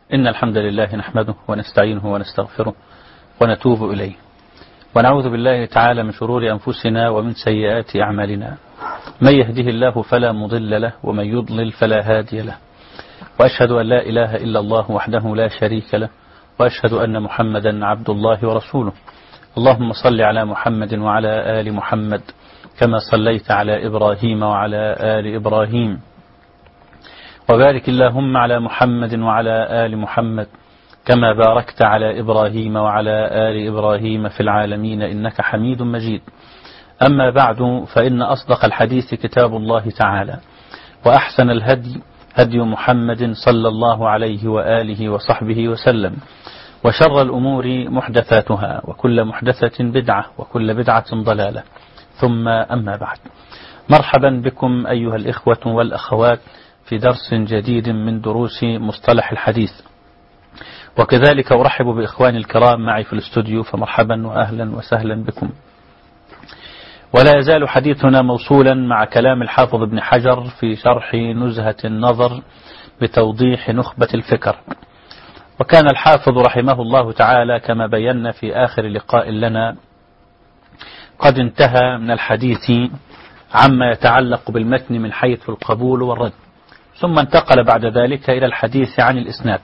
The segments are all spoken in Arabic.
إن الحمد لله نحمده ونستعينه ونستغفره ونتوب إليه، ونعوذ بالله تعالى من شرور أنفسنا ومن سيئات أعمالنا. من يهده الله فلا مضل له ومن يضلل فلا هادي له، وأشهد أن لا إله إلا الله وحده لا شريك له، وأشهد أن محمدا عبد الله ورسوله. اللهم صل على محمد وعلى آل محمد كما صليت على إبراهيم وعلى آل إبراهيم، وبارك اللهم على محمد وعلى آل محمد كما باركت على إبراهيم وعلى آل إبراهيم في العالمين إنك حميد مجيد. أما بعد، فإن أصدق الحديث كتاب الله تعالى، وأحسن الهدي هدي محمد صلى الله عليه وآله وصحبه وسلم، وشر الأمور محدثاتها، وكل محدثة بدعة، وكل بدعة ضلالة، ثم أما بعد. مرحبا بكم أيها الإخوة والأخوات في درس جديد من دروس مصطلح الحديث، وكذلك أرحب بإخواني الكرام معي في الاستوديو، فمرحبا وأهلا وسهلا بكم. ولا يزال حديثنا موصولا مع كلام الحافظ ابن حجر في شرح نزهة النظر بتوضيح نخبة الفكر. وكان الحافظ رحمه الله تعالى كما بينا في آخر لقاء لنا قد انتهى من الحديث عما يتعلق بالمتن من حيث القبول والرد، ثم انتقل بعد ذلك إلى الحديث عن الإسناد،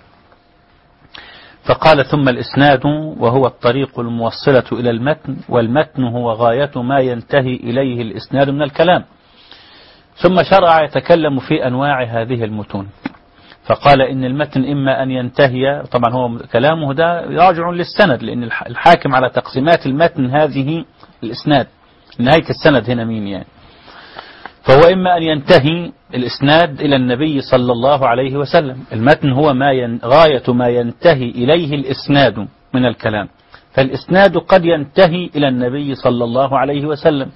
فقال: ثم الإسناد وهو الطريق الموصلة إلى المتن، والمتن هو غاية ما ينتهي إليه الإسناد من الكلام. ثم شرع يتكلم في أنواع هذه المتون، فقال إن المتن إما أن ينتهي، طبعا هو كلامه ده راجع للسند، لأن الحاكم على تقسيمات المتن هذه الإسناد، نهاية السند هنا مين يعني، فهو إما أن ينتهي الإسناد إلى النبي صلى الله عليه وسلم. المتن هو غاية ما ينتهي إليه الإسناد من الكلام، فالإسناد قد ينتهي إلى النبي صلى الله عليه وسلم،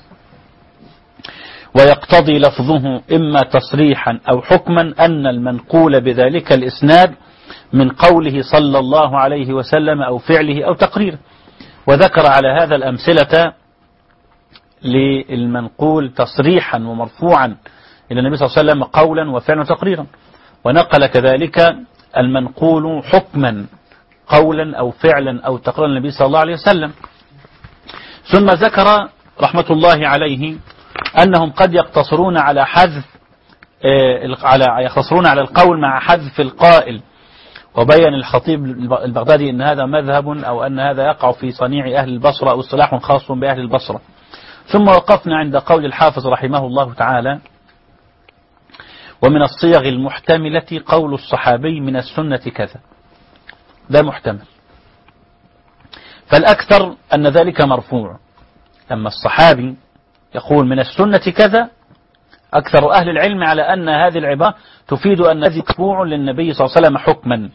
ويقتضي لفظه إما تصريحا أو حكما أن المنقول بذلك الإسناد من قوله صلى الله عليه وسلم أو فعله أو تقريره. وذكر على هذا الأمثلة للمنقول تصريحا ومرفوعا إلى النبي صلى الله عليه وسلم قولا وفعلا وتقريرا، ونقل كذلك المنقول حكما قولا أو فعلا أو تقريرا النبي صلى الله عليه وسلم. ثم ذكر رحمة الله عليه أنهم قد يقتصرون على حذف يقتصرون على القول مع حذف القائل، وبين الخطيب البغدادي أن هذا مذهب أو أن هذا يقع في صنيع أهل البصرة أو اصطلاح خاص بأهل البصرة. ثم وقفنا عند قول الحافظ رحمه الله تعالى: ومن الصيغ المحتملة قول الصحابي من السنة كذا. ده محتمل، فالأكثر أن ذلك مرفوع. لما الصحابي يقول من السنة كذا، أكثر أهل العلم على أن هذه العبارة تفيد أن هذه مرفوع للنبي صلى الله عليه وسلم حكما.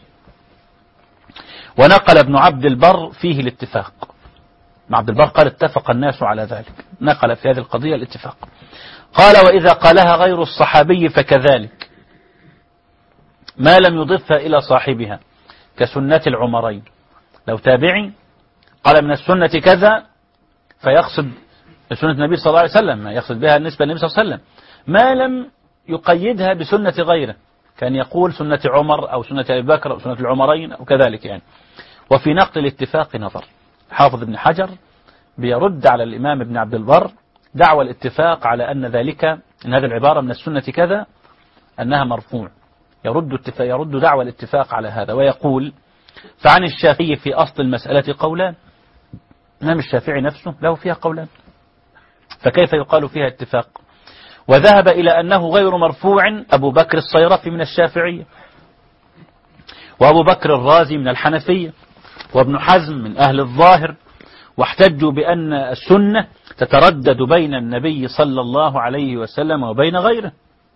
ونقل ابن عبد البر فيه الاتفاق. ابن عبد البر قال اتفق الناس على ذلك، نقل في هذه القضية الاتفاق. قال: وإذا قالها غير الصحابي فكذلك، ما لم يضفها إلى صاحبها، كسنة العمرين. لو تابعي قال من السنة كذا، فيقصد سنة النبي صلى الله عليه وسلم، يقصد بها النسبة للنبي صلى الله عليه وسلم، ما لم يقيدها بسنة غيره، كان يقول سنة عمر أو سنة أبي بكر أو سنة العمرين أو كذلك يعني. وفي نقل الاتفاق نظر. حافظ ابن حجر بيرد على الإمام ابن عبد البر دعوى الاتفاق على أن ذلك، أن هذه العبارة من السنة كذا أنها مرفوع، يرد دعوى الاتفاق على هذا، ويقول: فعن الشافعي في أصل المسألة قولان. الإمام الشافعي نفسه له فيها قولان، فكيف يقال فيها اتفاق؟ وذهب إلى أنه غير مرفوع أبو بكر الصيرفي من الشافعية، وأبو بكر الرازي من الحنفية، وابن حزم من أهل الظاهر، واحتجوا بأن السنة تتردد بين النبي صلى الله عليه وسلم وبين غيره.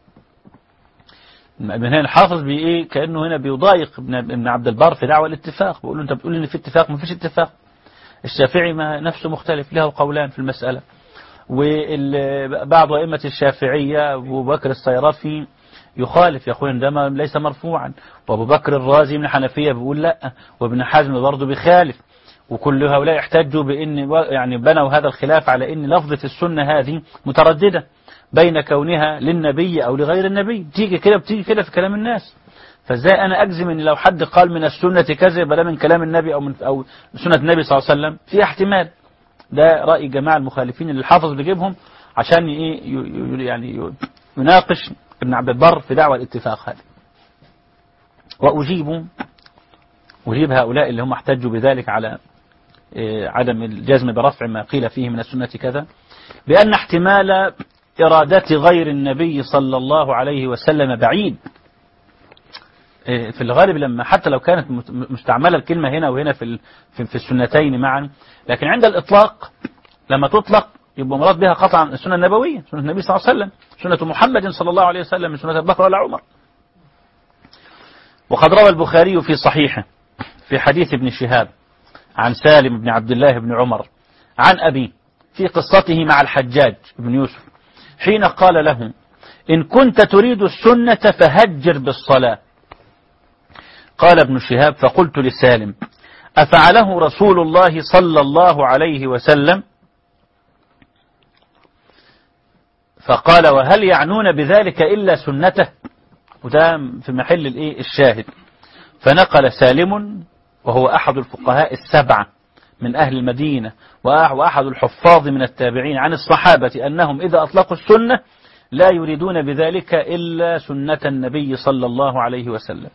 من هنا الحافظ كأنه هنا بيضايق ابن عبد البر في دعوة الاتفاق، بيقول له أنت بتقول إن في اتفاق، ما فيش اتفاق. الشافعي ما نفسه مختلف، له قولان في المسألة. وبعض أئمة الشافعية أبو بكر الصيرفي يخالف، يقول إن ده ليس مرفوعا، وأبو بكر الرازي من الحنفية بيقول لا، وابن حزم برضه بيخالف. وكل هؤلاء احتجوا بأن يعني بنوا هذا الخلاف على أن لفظة السنة هذه مترددة، بين كونها للنبي أو لغير النبي، تيجي كده بتيجي كده في كلام الناس. فازاي أنا أجزم أن لو حد قال من السنة كذا يبقى ده من كلام النبي أو سنة النبي صلى الله عليه وسلم؟ في احتمال. ده رأي جماعة المخالفين اللي الحافظ بيجيبهم عشان يعني يناقش ابن عبد البر في دعوى الاتفاق هذا. وأجيب هؤلاء اللي هم احتجوا بذلك على عدم الجزم برفع ما قيل فيه من السنة كذا، بأن احتمال إرادة غير النبي صلى الله عليه وسلم بعيد. في الغالب لما حتى لو كانت مستعملة الكلمة هنا وهنا في السنتين معا، لكن عند الإطلاق لما تطلق يبقى مراد بها قطعا السنة النبوية، سنة النبي صلى الله عليه وسلم، سنة محمد صلى الله عليه وسلم، من سنة أبي بكر ولا عمر. وقد روى البخاري في صحيحه في حديث ابن شهاب عن سالم بن عبد الله بن عمر عن أبيه في قصته مع الحجاج بن يوسف حين قال له: إن كنت تريد السنة فهجر بالصلاة. قال ابن شهاب: فقلت لسالم: أفعله رسول الله صلى الله عليه وسلم؟ فقال: وهل يعنون بذلك إلا سنته؟ وده في محل الشاهد. فنقل سالم وهو أحد الفقهاء السبعة من أهل المدينة وأحد الحفاظ من التابعين عن الصحابة أنهم إذا أطلقوا السنة لا يريدون بذلك إلا سنة النبي صلى الله عليه وسلم.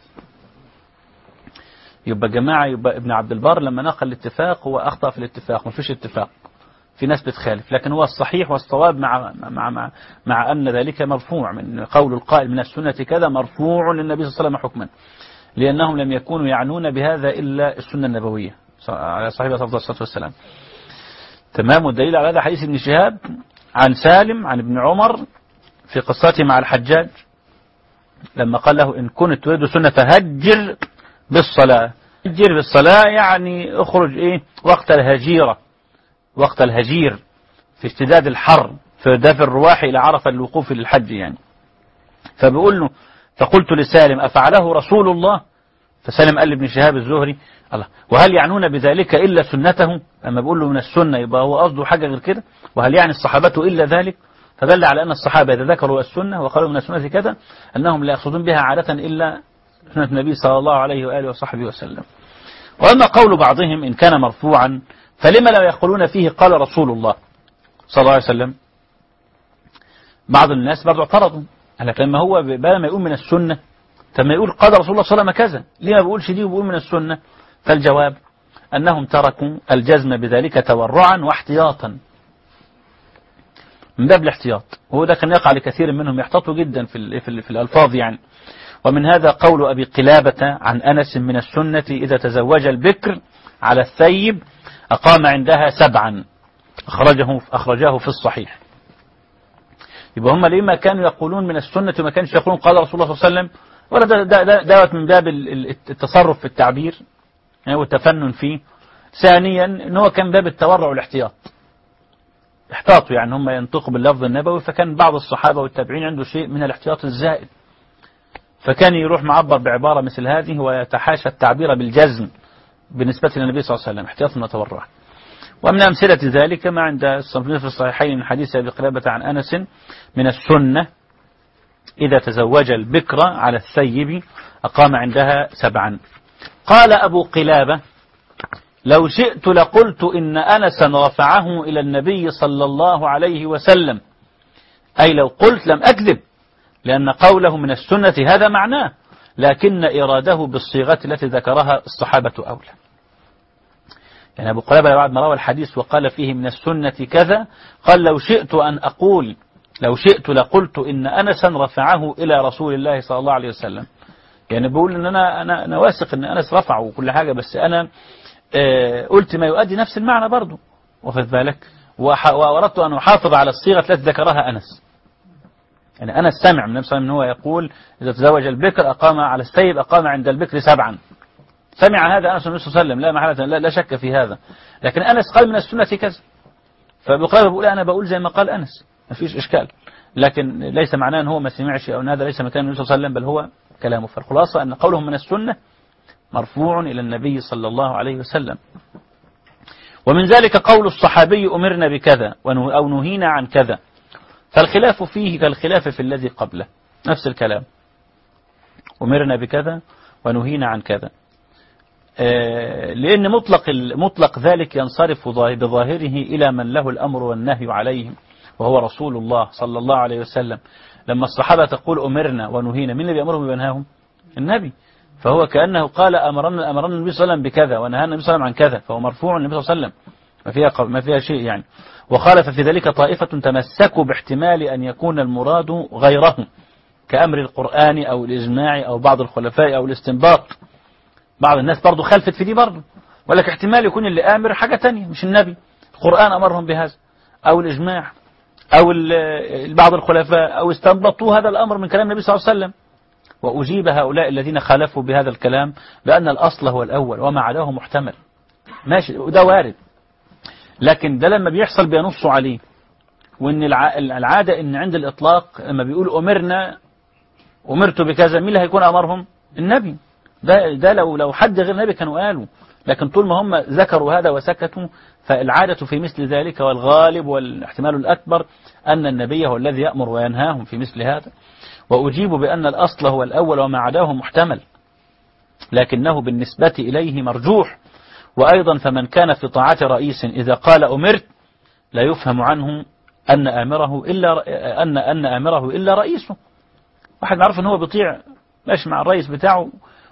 يبقى ابن عبد البر لما نقل الاتفاق هو أخطأ في الاتفاق، ما فيش اتفاق، في ناس بتخالف، لكن هو الصحيح والصواب مع أن ذلك مرفوع من قول القائل من السنة كذا، مرفوع للنبي صلى الله عليه وسلم حكما، لأنهم لم يكونوا يعنون بهذا إلا السنة النبوية على صاحبها صلى الله عليه وسلم. تمام. والدليل على هذا حديث ابن شهاب عن سالم عن ابن عمر في قصته مع الحجاج لما قال له: إن كنت تريد سنة فهجر بالصلاة. هجر بالصلاة يعني اخرج وقت الهجيرة، وقت الهجير في اشتداد الحر، في دافع الرواح إلى عرفة الوقوف للحج يعني. فبيقول له: فقلت لسالم: أفعله رسول الله؟ فسالم قال لابن شهاب الزهري: الله، وهل يعنون بذلك إلا سنته؟ أما بيقول له من السنة يبقى هو قصده حاجة غير كده، وهل يعني الصحابة إلا ذلك؟ فدل على أن الصحابة إذا ذكروا السنة وقالوا من السنة كذا أنهم لا يقصدون بها عادة إلا سنة النبي صلى الله عليه وآله وصحبه وسلم. وأما قول بعضهم إن كان مرفوعا فلما لا يقولون فيه قال رسول الله صلى الله عليه وسلم؟ بعض الناس برضو اعترضوا، قال لما هو بدل ما يقول من السنة طب ما يقول قال رسول الله صلى الله عليه وسلم كذا، ليه ما بيقولش دي وبيقول من السنة؟ فالجواب أنهم تركوا الجزم بذلك تورعا واحتياطا، من باب الاحتياط، وهو ده كان يقع لكثير منهم، يحتاطوا جدا في الألفاظ يعني. ومن هذا قول أبي قلابة عن أنس: من السنة إذا تزوج البكر على الثيب أقام عندها 7، أخرجاه في الصحيح. يبقى هم لما كانوا يقولون من السنة وما كانش يقولون قال رسول الله صلى الله عليه وسلم؟ ولا دوت من باب التصرف في التعبير يعني والتفنن فيه. ثانيا ان هو كان باب التورع والاحتياط، احتاطوا يعني هم ينطقوا باللفظ النبوي، فكان بعض الصحابة والتابعين عنده شيء من الاحتياط الزائد، فكان يروح معبر بعبارة مثل هذه ويتحاشى التعبير بالجزم بالنسبة للنبي صلى الله عليه وسلم احتياطا وتورعا. ومن أمثلة ذلك ما عند الصنفين في الصحيحين من حديث أبي قلابة عن أنس: من السنة إذا تزوج البكر على الثيب أقام عندها 7. قال أبو قلابة: لو شئت لقلت إن أنسا رفعه إلى النبي صلى الله عليه وسلم، أي لو قلت لم أكذب، لأن قوله من السنة هذا معناه، لكن إراده بالصيغة التي ذكرها الصحابة أولى. يعني أبو قلابة بعد ما روى الحديث وقال فيه من السنة كذا قال: لو شئت أن أقول لو شئت لقلت إن أنسا رفعه إلى رسول الله صلى الله عليه وسلم. يعني بقول إن أنا واثق إن أنس رفعه وكل حاجة، بس أنا قلت ما يؤدي نفس المعنى برضه، واخد بالك، وأردت أن أحافظ على الصيغة التي ذكرها أنس. يعني أنس سمع من نفسه أنه يقول إذا تزوج البكر أقام على الثيب أقام عند البكر 7، سمع هذا أنس النبي صلى الله عليه وسلم لا محالة، لا شك في هذا، لكن أنس قال من السنة كذا، فبقى بقول أنا بقول زي ما قال أنس، ما فيش إشكال، لكن ليس معناه أن هو ما سمعش أو أن هذا ليس مكان النبي صلى الله عليه وسلم، بل هو كلامه. فالخلاصة أن قولهم من السنة مرفوع إلى النبي صلى الله عليه وسلم. ومن ذلك قول الصحابي: أمرنا بكذا أو نهينا عن كذا، فالخلاف فيه كالخلاف في الذي قبله، نفس الكلام، أمرنا بكذا ونهينا عن كذا. لأن مطلق ذلك ينصرف بظاهره إلى من له الأمر والنهي عليه، وهو رسول الله صلى الله عليه وسلم. لما الصحابة تقول أمرنا ونهينا، مين اللي بيأمرهم وينهاهم؟ النبي. فهو كأنه قال أمرنا النبي صلى الله عليه وسلم بكذا ونهانا النبي صلى الله عليه وسلم عن كذا، فهو مرفوع النبي صلى الله عليه وسلم، ما فيها شيء يعني. وخالف في ذلك طائفة تمسكوا باحتمال أن يكون المراد غيره، كأمر القرآن أو الإجماع أو بعض الخلفاء أو الاستنباط. بعض الناس برضو خلفت في دي برضو، ولك احتمال يكون اللي آمر حاجة تانية مش النبي، القرآن أمرهم بهذا أو الإجماع أو بعض الخلفاء أو استنبطوا هذا الأمر من كلام النبي صلى الله عليه وسلم. وأجيب هؤلاء الذين خالفوا بهذا الكلام بأن الأصل هو الأول وما عداه محتمل، ماشي وده وارد، لكن ده لما بيحصل بينصوا عليه. وإن العادة إن عند الإطلاق لما بيقول أمرت بكذا، مين اللي هيكون أمرهم؟ النبي. ده لو حد غير النبي كانوا قالوا، لكن طول ما هم ذكروا هذا وسكتوا، فالعادة في مثل ذلك والغالب والاحتمال الأكبر أن النبي هو الذي يأمر وينهاهم في مثل هذا. وأجيب بأن الأصل هو الأول وما عداه محتمل، لكنه بالنسبة إليه مرجوح. وأيضا فمن كان في طاعة رئيس إذا قال أمرت لا يفهم عنه أن آمره إلا رئيسه. واحد معروف أنه بيطيع، ماشي مع الرئيس بتاعه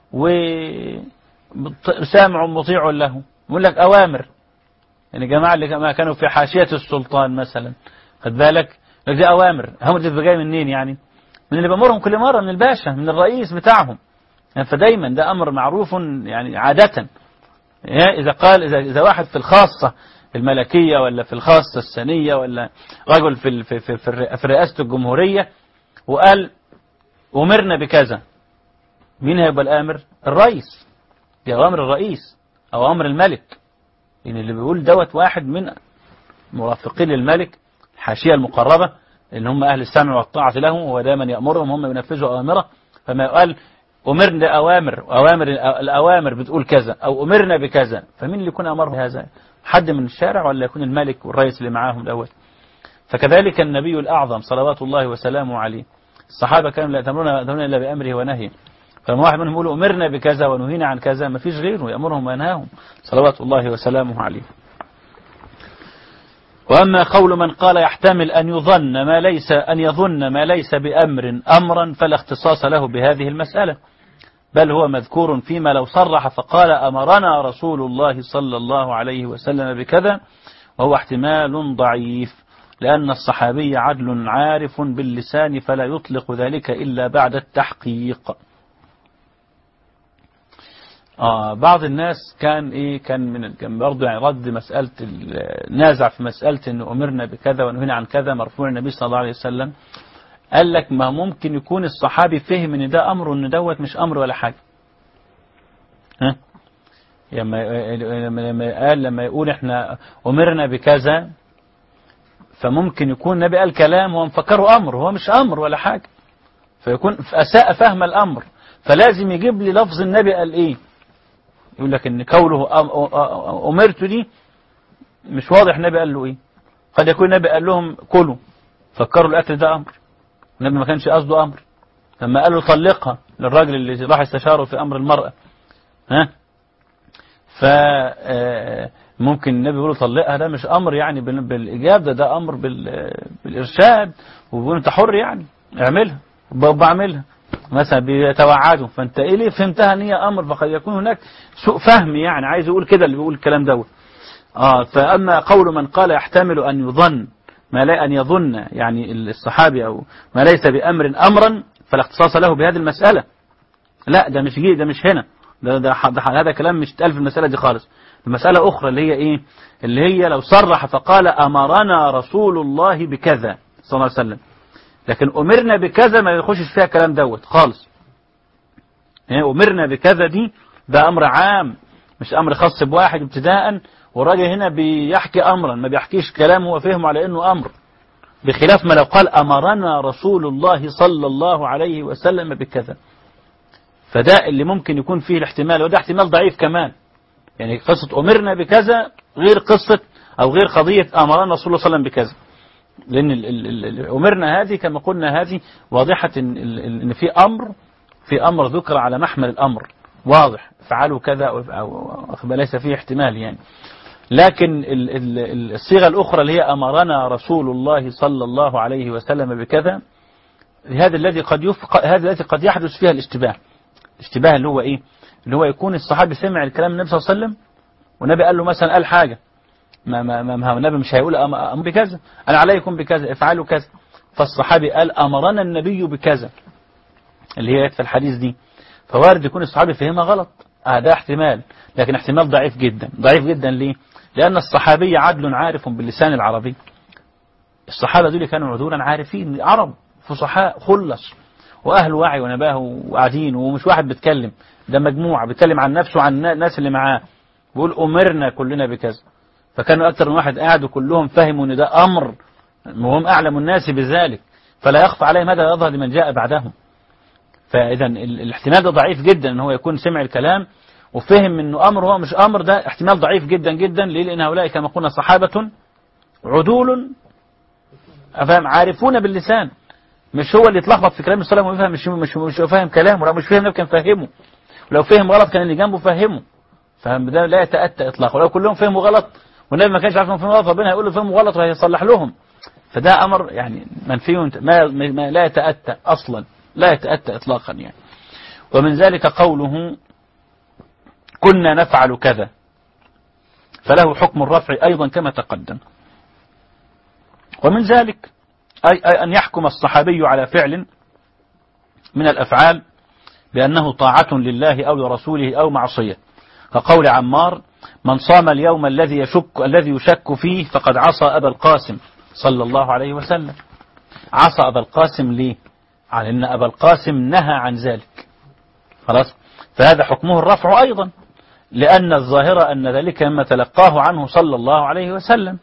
وسامع مطيع له، يقول لك أوامر. يعني جماعة اللي ما كانوا في حاشية السلطان مثلا، خد بالك، لك دي أوامر، هم دي جاي منين يعني؟ من اللي بأمرهم كل مرة، من الباشا، من الرئيس بتاعهم يعني. فدايما ده أمر معروف يعني عادة. إذا واحد في الخاصة الملكية ولا في الخاصة السنية ولا رجل في رئاسة الجمهورية وقال أمرنا بكذا، مين هيبقى الآمر؟ الرئيس. دي أوامر الرئيس أو أمر الملك. يعني اللي بيقول دوت واحد من مرافقين الملك، الحاشية المقربة، إن هم أهل السمع والطاعة له، هو دائما يأمرهم هم ينفذوا أوامره. فما يقال أمرنا الأوامر بتقول كذا أو أمرنا بكذا، فمين اللي يكون أمرهم بهذا؟ حد من الشارع ولا يكون الملك والرئيس اللي معاهم الأول؟ فكذلك النبي الأعظم صلوات الله وسلامه عليه، الصحابة كانوا لا يأتمرون إلا بأمره ونهيه. فلما واحد منهم يقول أمرنا بكذا ونهينا عن كذا، ما فيش غيره يأمرهم وينهاهم صلوات الله وسلامه عليه. وأما قول من قال يحتمل أن يظن ما ليس بأمر أمرا، فلا اختصاص له بهذه المسألة، بل هو مذكور فيما لو صرح فقال أمرنا رسول الله صلى الله عليه وسلم بكذا، وهو احتمال ضعيف، لأن الصحابي عدل عارف باللسان فلا يطلق ذلك إلا بعد التحقيق. بعض الناس كان برضه يعني رد مسألة نازع في مسألة إنه أمرنا بكذا ونهينا عن كذا مرفوع النبي صلى الله عليه وسلم. قال لك ما ممكن يكون الصحابي فهم إن ده أمر وإن دوت مش أمر ولا حاجة. لما يقول إحنا أمرنا بكذا، فممكن يكون النبي قال كلام هو مفكره أمر، هو مش أمر ولا حاجة، فيكون أساء فهم الأمر، فلازم يجيب لي لفظ النبي قال إيه. يقول لك إن قوله أمرت دي مش واضح النبي قال له إيه. قد يكون النبي قال لهم كلوا، فكروا الأكل ده أمر، النبي ما كانش قصده أمر. لما قال له طلقها للراجل اللي راح استشاره في أمر المرأة، فممكن النبي يقول له طلقها، ده مش أمر يعني بالإجاب، ده أمر بالإرشاد، ويقول أنت حر يعني اعملها، بعملها مثلا بيتوعدوا، فأنت إيه اللي فهمتها ان هي أمر، فقد يكون هناك سوء فهم يعني، عايز يقول كده اللي بيقول الكلام دوت. فأما قول من قال يحتمل أن يظن أن يظن يعني الصحابي أو ما ليس بأمر أمرا، فلا اختصاص له بهذه المسألة. لا ده مش هنا، ده هذا كلام مش اتقال في المسألة دي خالص. المسألة أخرى اللي هي إيه؟ اللي هي لو صرح فقال أمرنا رسول الله بكذا صلى الله عليه وسلم، لكن أمرنا بكذا ما يخشش فيها كلام دوت خالص. أمرنا بكذا دي ده أمر عام، مش أمر خاص بواحد ابتداء، والراجل هنا بيحكي أمرا ما بيحكيش كلام هو فهمه على أنه أمر، بخلاف ما لو قال أمرنا رسول الله صلى الله عليه وسلم بكذا، فده اللي ممكن يكون فيه الاحتمال، وده احتمال ضعيف كمان. يعني قصة أمرنا بكذا غير قصة أو غير قضية أمرنا رسول الله صلى الله عليه وسلم بكذا، لأن أمرنا هذه كما قلنا هذه واضحة إن في أمر ذكر على محمل الأمر واضح، فعلوا كذا أو ليس فيه احتمال يعني. لكن الصيغة الأخرى اللي هي أمرنا رسول الله صلى الله عليه وسلم بكذا، هذا الذي قد يحدث فيها الاشتباه اللي هو إيه؟ اللي هو يكون الصحابي سمع الكلام النبي صلى الله عليه وسلم، والنبي قال له مثلا قال حاجة، ما النبي مش هيقول أمر بكذا، أنا عليكم بكذا افعلوا كذا، فالصحابي قال أمرنا النبي بكذا اللي هي في الحديث دي، فوارد يكون الصحابي فهمها غلط. ده احتمال، لكن احتمال ضعيف جدا. ضعيف جدا ليه؟ لأن الصحابي عدل عارف باللسان العربي. الصحابة دول كانوا عدولا عارفين، عرب فصحاء خلص وأهل وعي ونباه وقاعدين، ومش واحد بيتكلم، ده مجموعة بيتكلم عن نفسه وعن الناس اللي معاه، بيقول أمرنا كلنا بكذا. فكانوا أكثر من واحد قاعد وكلهم فهموا أن ده أمر، وهم أعلم الناس بذلك، فلا يخفى عليهم هذا يظهر لمن جاء بعدهم. فإذا الاحتمال ده ضعيف جدا ان هو يكون سمع الكلام وفهم انه امر هو مش امر، ده احتمال ضعيف جدا جدا. ليه؟ لان هؤلاء كما قلنا صحابة عدول افهم عارفون باللسان، مش هو اللي يتلخبط في كلام الصلاة ويفهم مش فاهم كلامه، ولو مش فاهم كان فهمه، ولو فهم غلط كان اللي جنبه فهمه. فهم ده لا يتأتى اطلاقا. ولو كلهم فهموا غلط والنبي ما كانش عارف انهم فهموا غلط، ربنا هيقول له فهموا غلط وهيصلح لهم. فده امر يعني منفي ما لا يتأتى اصلا، لا يتأتى اطلاقا يعني. ومن ذلك قوله كنا نفعل كذا، فله حكم الرفع أيضا كما تقدم. ومن ذلك أي أن يحكم الصحابي على فعل من الأفعال بأنه طاعة لله أو لرسوله أو معصية، كقول عمار من صام اليوم الذي يشك فيه فقد عصى أبا القاسم صلى الله عليه وسلم. عصى أبا القاسم ليه؟ على أن أبا القاسم نهى عن ذلك، خلاص، فهذا حكمه الرفع أيضا، لأن الظاهرة أن ذلك مما تلقاه عنه صلى الله عليه وسلم.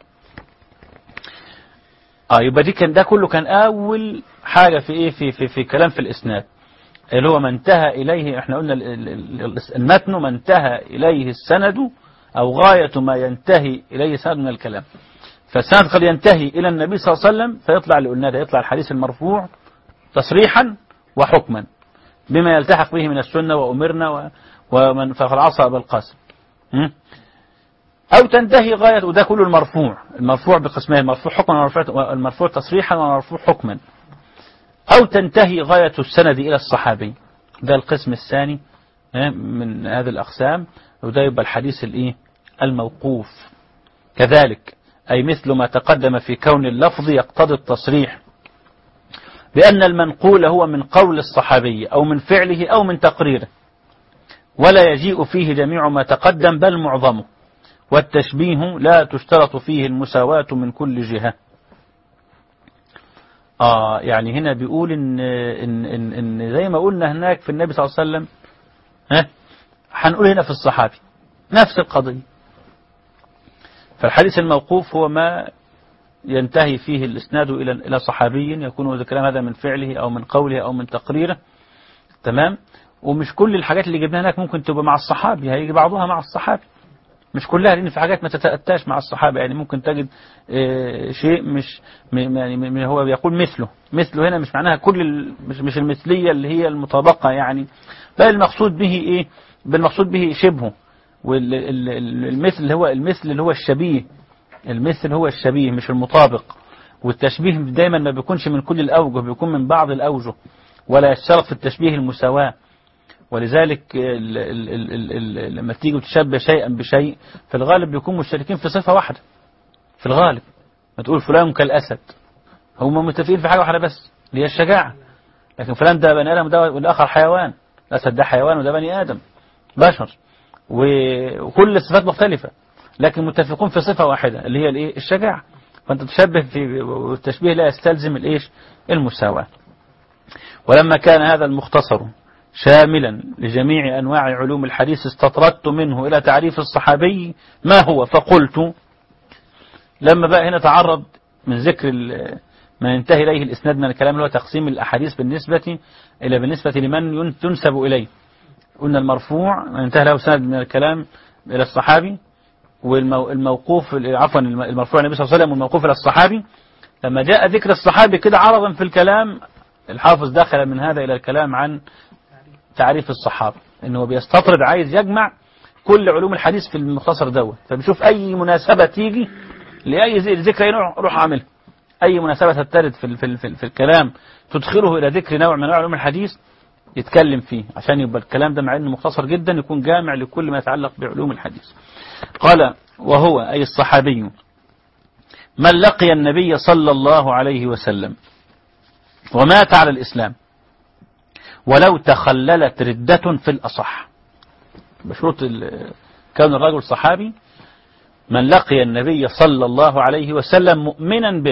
يبقى ده كله كان أول حاجة في إيه في كلام في الإسناد، اللي هو ما انتهى إليه. احنا قلنا المتن ما انتهى إليه السند أو غاية ما ينتهي إليه السند من الكلام. فالسند قد ينتهي إلى النبي صلى الله عليه وسلم، فيطلع اللي قلنا ده، يطلع الحديث المرفوع تصريحا وحكما بما يلتحق به من السنة وأمرنا ومن فقد عصى أبا القاسم. أو تنتهي غاية، وده كله المرفوع بقسمين، المرفوع حكما والمرفوع تصريحا والمرفوع حكما. أو تنتهي غاية السند إلى الصحابي، ده القسم الثاني من هذه الأقسام، وده يبقى الحديث الموقوف كذلك، أي مثل ما تقدم في كون اللفظ يقتضي التصريح بأن المنقول هو من قول الصحابي أو من فعله أو من تقريره، ولا يجيء فيه جميع ما تقدم بل معظمه، والتشبيه لا تشترط فيه المساواة من كل جهة. يعني هنا بيقول إن زي ما قلنا هناك في النبي صلى الله عليه وسلم، هنقول هنا في الصحابي نفس القضية. فالحديث الموقوف هو ما ينتهي فيه الإسناد إلى صحابي، يكون الكلام هذا من فعله أو من قوله أو من تقريره، تمام. ومش كل الحاجات اللي جبناها هناك ممكن تبقى مع الصحابي، هيجي بعضها مع الصحابي، مش كلها، لأن في حاجات ما تتأتاش مع الصحابة. يعني ممكن تجد شيء يعني هو بيقول مثله هنا مش معناها مش المثلية اللي هي المطابقة يعني، بل المقصود به إيه؟ بالمقصود به شبهه، والمثل هو المثل اللي هو الشبيه، المثل هو الشبيه مش المطابق. والتشبيه دايما ما بيكونش من كل الأوجه، بيكون من بعض الأوجه، ولا يشترط في التشبيه المساواة. ولذلك لما تيجي تشبه شيئا بشيء في الغالب بيكون مشتركين في صفة واحدة في الغالب. ما تقول فلان كالأسد، هم متفقين في حاجة واحدة بس اللي هي الشجاعة، لكن فلان ده بني آدم والآخر حيوان، الأسد ده حيوان وده بني آدم بشر، وكل الصفات مختلفة لكن متفقون في صفة واحدة اللي هي الشجاعة. فأنت تشبه في والتشبيه لا يستلزم المساواة. ولما كان هذا المختصر شاملا لجميع أنواع علوم الحديث استطردت منه إلى تعريف الصحابي ما هو، فقلت لما بقى هنا تعرض من ذكر ما ينتهي إليه الإسناد من الكلام اللي هو تقسيم الأحاديث بالنسبة لمن تنسب إليه. قلنا المرفوع ما ينتهي له سند من الكلام إلى الصحابي، والموقوف عفوا المرفوع النبي صلى الله عليه وسلم والموقوف إلى الصحابي لما جاء ذكر الصحابي كده عرضا في الكلام، الحافظ دخل من هذا إلى الكلام عن تعريف الصحابة، إنه بيستطرد عايز يجمع كل علوم الحديث في المختصر دوت، فبيشوف أي مناسبة تيجي لأي ذكر يروح عاملها، أي مناسبة تترد في الكلام تدخله إلى ذكر نوع من علوم الحديث يتكلم فيه، عشان يبقى الكلام ده مع إنه مختصر جدا يكون جامع لكل ما يتعلق بعلوم الحديث. قال وهو أي الصحابي من لقي النبي صلى الله عليه وسلم ومات على الإسلام ولو تخللت ردة في الأصح. بشروط كون الرجل صحابي من لقي النبي صلى الله عليه وسلم مؤمنا به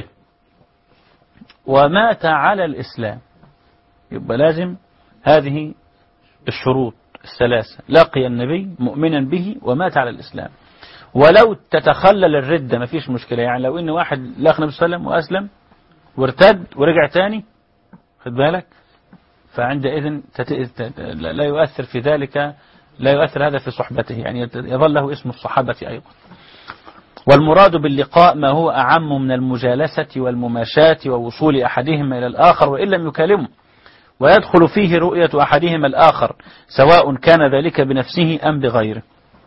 ومات على الإسلام، يبقى لازم هذه الشروط الثلاثة: لقي النبي مؤمنا به ومات على الإسلام. ولو تتخلل الردة ما فيش مشكلة، يعني لو إن واحد لقى النبي صلى الله عليه وسلم وأسلم وارتد ورجع تاني، خد بالك، فعندئذ لا يؤثر في ذلك، لا يؤثر هذا في صحبته، يعني يظل له اسم الصحابة أيضا. والمراد باللقاء ما هو أعم من المجالسة والمماشاة ووصول أحدهما إلى الآخر وإن لم يكلمه، ويدخل فيه رؤية أحدهما الآخر سواء كان ذلك بنفسه أم بغيره.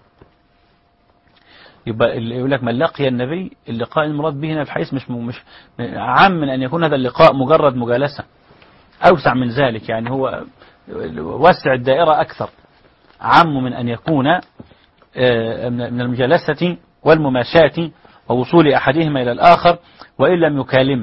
يبقى اللي يقول لك من لقي النبي، اللقاء المراد به هنا في الحديث مش أعم من أن يكون هذا اللقاء مجرد مجالسة، أوسع من ذلك، يعني هو وسع الدائرة أكثر، عم من أن يكون من المجالسة والمماشاة ووصول أحدهما إلى الآخر وإن لم يكالم،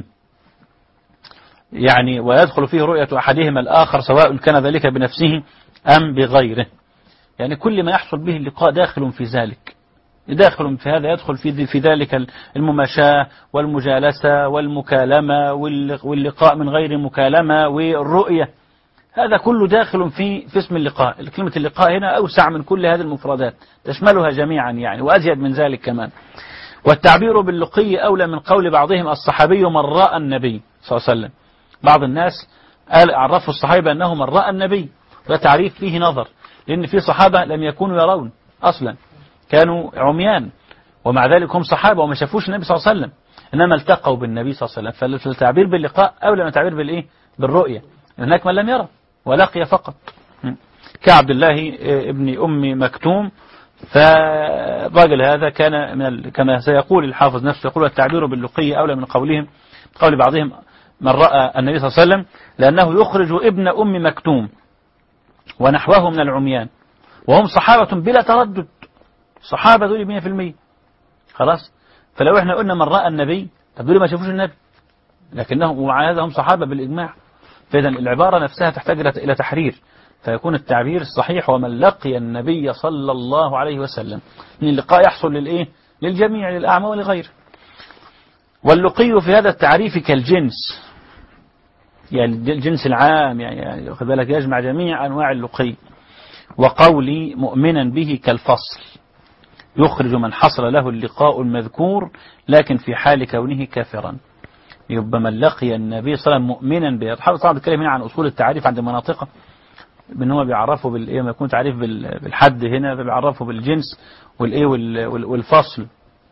يعني ويدخل فيه رؤية أحدهما الآخر سواء كان ذلك بنفسه أم بغيره، يعني كل ما يحصل به اللقاء داخل في ذلك، داخل في هذا، يدخل في ذلك المماشاة والمجالسة والمكالمة واللقاء من غير مكالمة والرؤية، هذا كله داخل في اسم اللقاء. كلمة اللقاء هنا أوسع من كل هذه المفردات، تشملها جميعا يعني، وأزيد من ذلك كمان. والتعبير باللقي أولى من قول بعضهم الصحابي من رأى النبي صلى الله عليه وسلم. بعض الناس عرفوا الصحابة أنه من رأى النبي، ده تعريف فيه نظر، لأن في صحابة لم يكونوا يرون أصلا، كانوا عميان، ومع ذلك هم صحابة وما شافوش النبي صلى الله عليه وسلم، إنما التقوا بالنبي صلى الله عليه وسلم. فالتعبير باللقاء أولى من التعبير بالإيه؟ بالرؤية. هناك من لم يرى ولقي فقط، كعبد الله ابن أم مكتوم. فالراجل هذا كان كما سيقول الحافظ نفسه، يقول التعبير باللقي أولى من قول بعضهم من رأى النبي صلى الله عليه وسلم، لأنه يخرج ابن أم مكتوم ونحوه من العميان، وهم صحابة بلا تردد، صحابة دول 100%. خلاص، فلو احنا قلنا من رأى النبي، طب دول ما شافوش النبي، لكنهم ومع هذا هم صحابة بالإجماع. فإذا العبارة نفسها تحتاج إلى تحرير، فيكون التعبير الصحيح ومن لقي النبي صلى الله عليه وسلم، من اللقاء يحصل للإيه؟ للجميع، للأعمى ولغيره. واللقي في هذا التعريف كالجنس، يعني الجنس العام، يعني خد بالك يجمع جميع أنواع اللقي. وقولي مؤمنا به كالفصل، يخرج من حصل له اللقاء المذكور لكن في حال كونه كافرا. يبقى من لقي النبي صلى الله عليه وسلم مؤمنا به، الحافظ طبعا بيتكلم هنا عن أصول التعريف عند مناطقه، بأن هو بيعرفه بالإيه، ما يكون تعريف بالحد هنا بيعرفه بالجنس والإيه والفصل.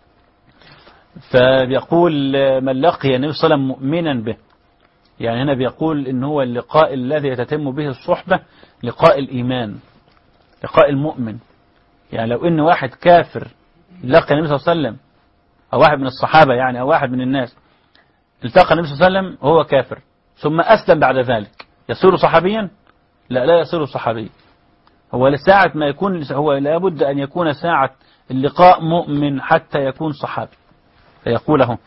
فبيقول من لقي النبي صلى الله عليه وسلم مؤمنا به، يعني هنا بيقول إن هو اللقاء الذي يتتم به الصحبة لقاء الإيمان، لقاء المؤمن. يعني لو إن واحد كافر لقى النبي صلى الله عليه وسلم، أو واحد من الصحابة يعني، أو واحد من الناس التقى النبي صلى الله عليه وسلم وهو كافر ثم أسلم بعد ذلك، يصير صحابيا؟ لا يصير صحابيا. هو لساعة ما يكون، هو لابد أن يكون ساعة اللقاء مؤمن حتى يكون صحابي. فيقول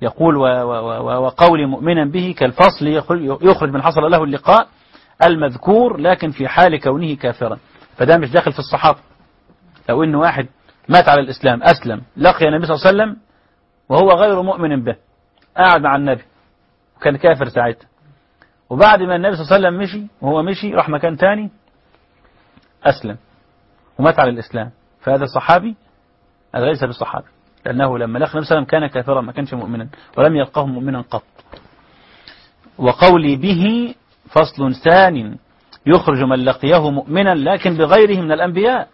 وقول مؤمنا به كالفصل، يخرج من حصل له اللقاء المذكور لكن في حال كونه كافرا، فده مش داخل في الصحابة. لو إن واحد مات على الإسلام، أسلم، لقي النبي صلى الله عليه وسلم وهو غير مؤمن به، قاعد مع النبي وكان كافر ساعتها، وبعد ما النبي صلى الله عليه وسلم مشي وهو مشي راح مكان تاني أسلم ومات على الإسلام، فهذا صحابي؟ هذا ليس بالصحابي، لأنه لما لقى النبي صلى الله عليه وسلم كان كافرا، ما كانش مؤمنا ولم يلقاه مؤمنا قط. وقولي به فصل ثاني، يخرج من لقيه مؤمنا لكن بغيره من الأنبياء.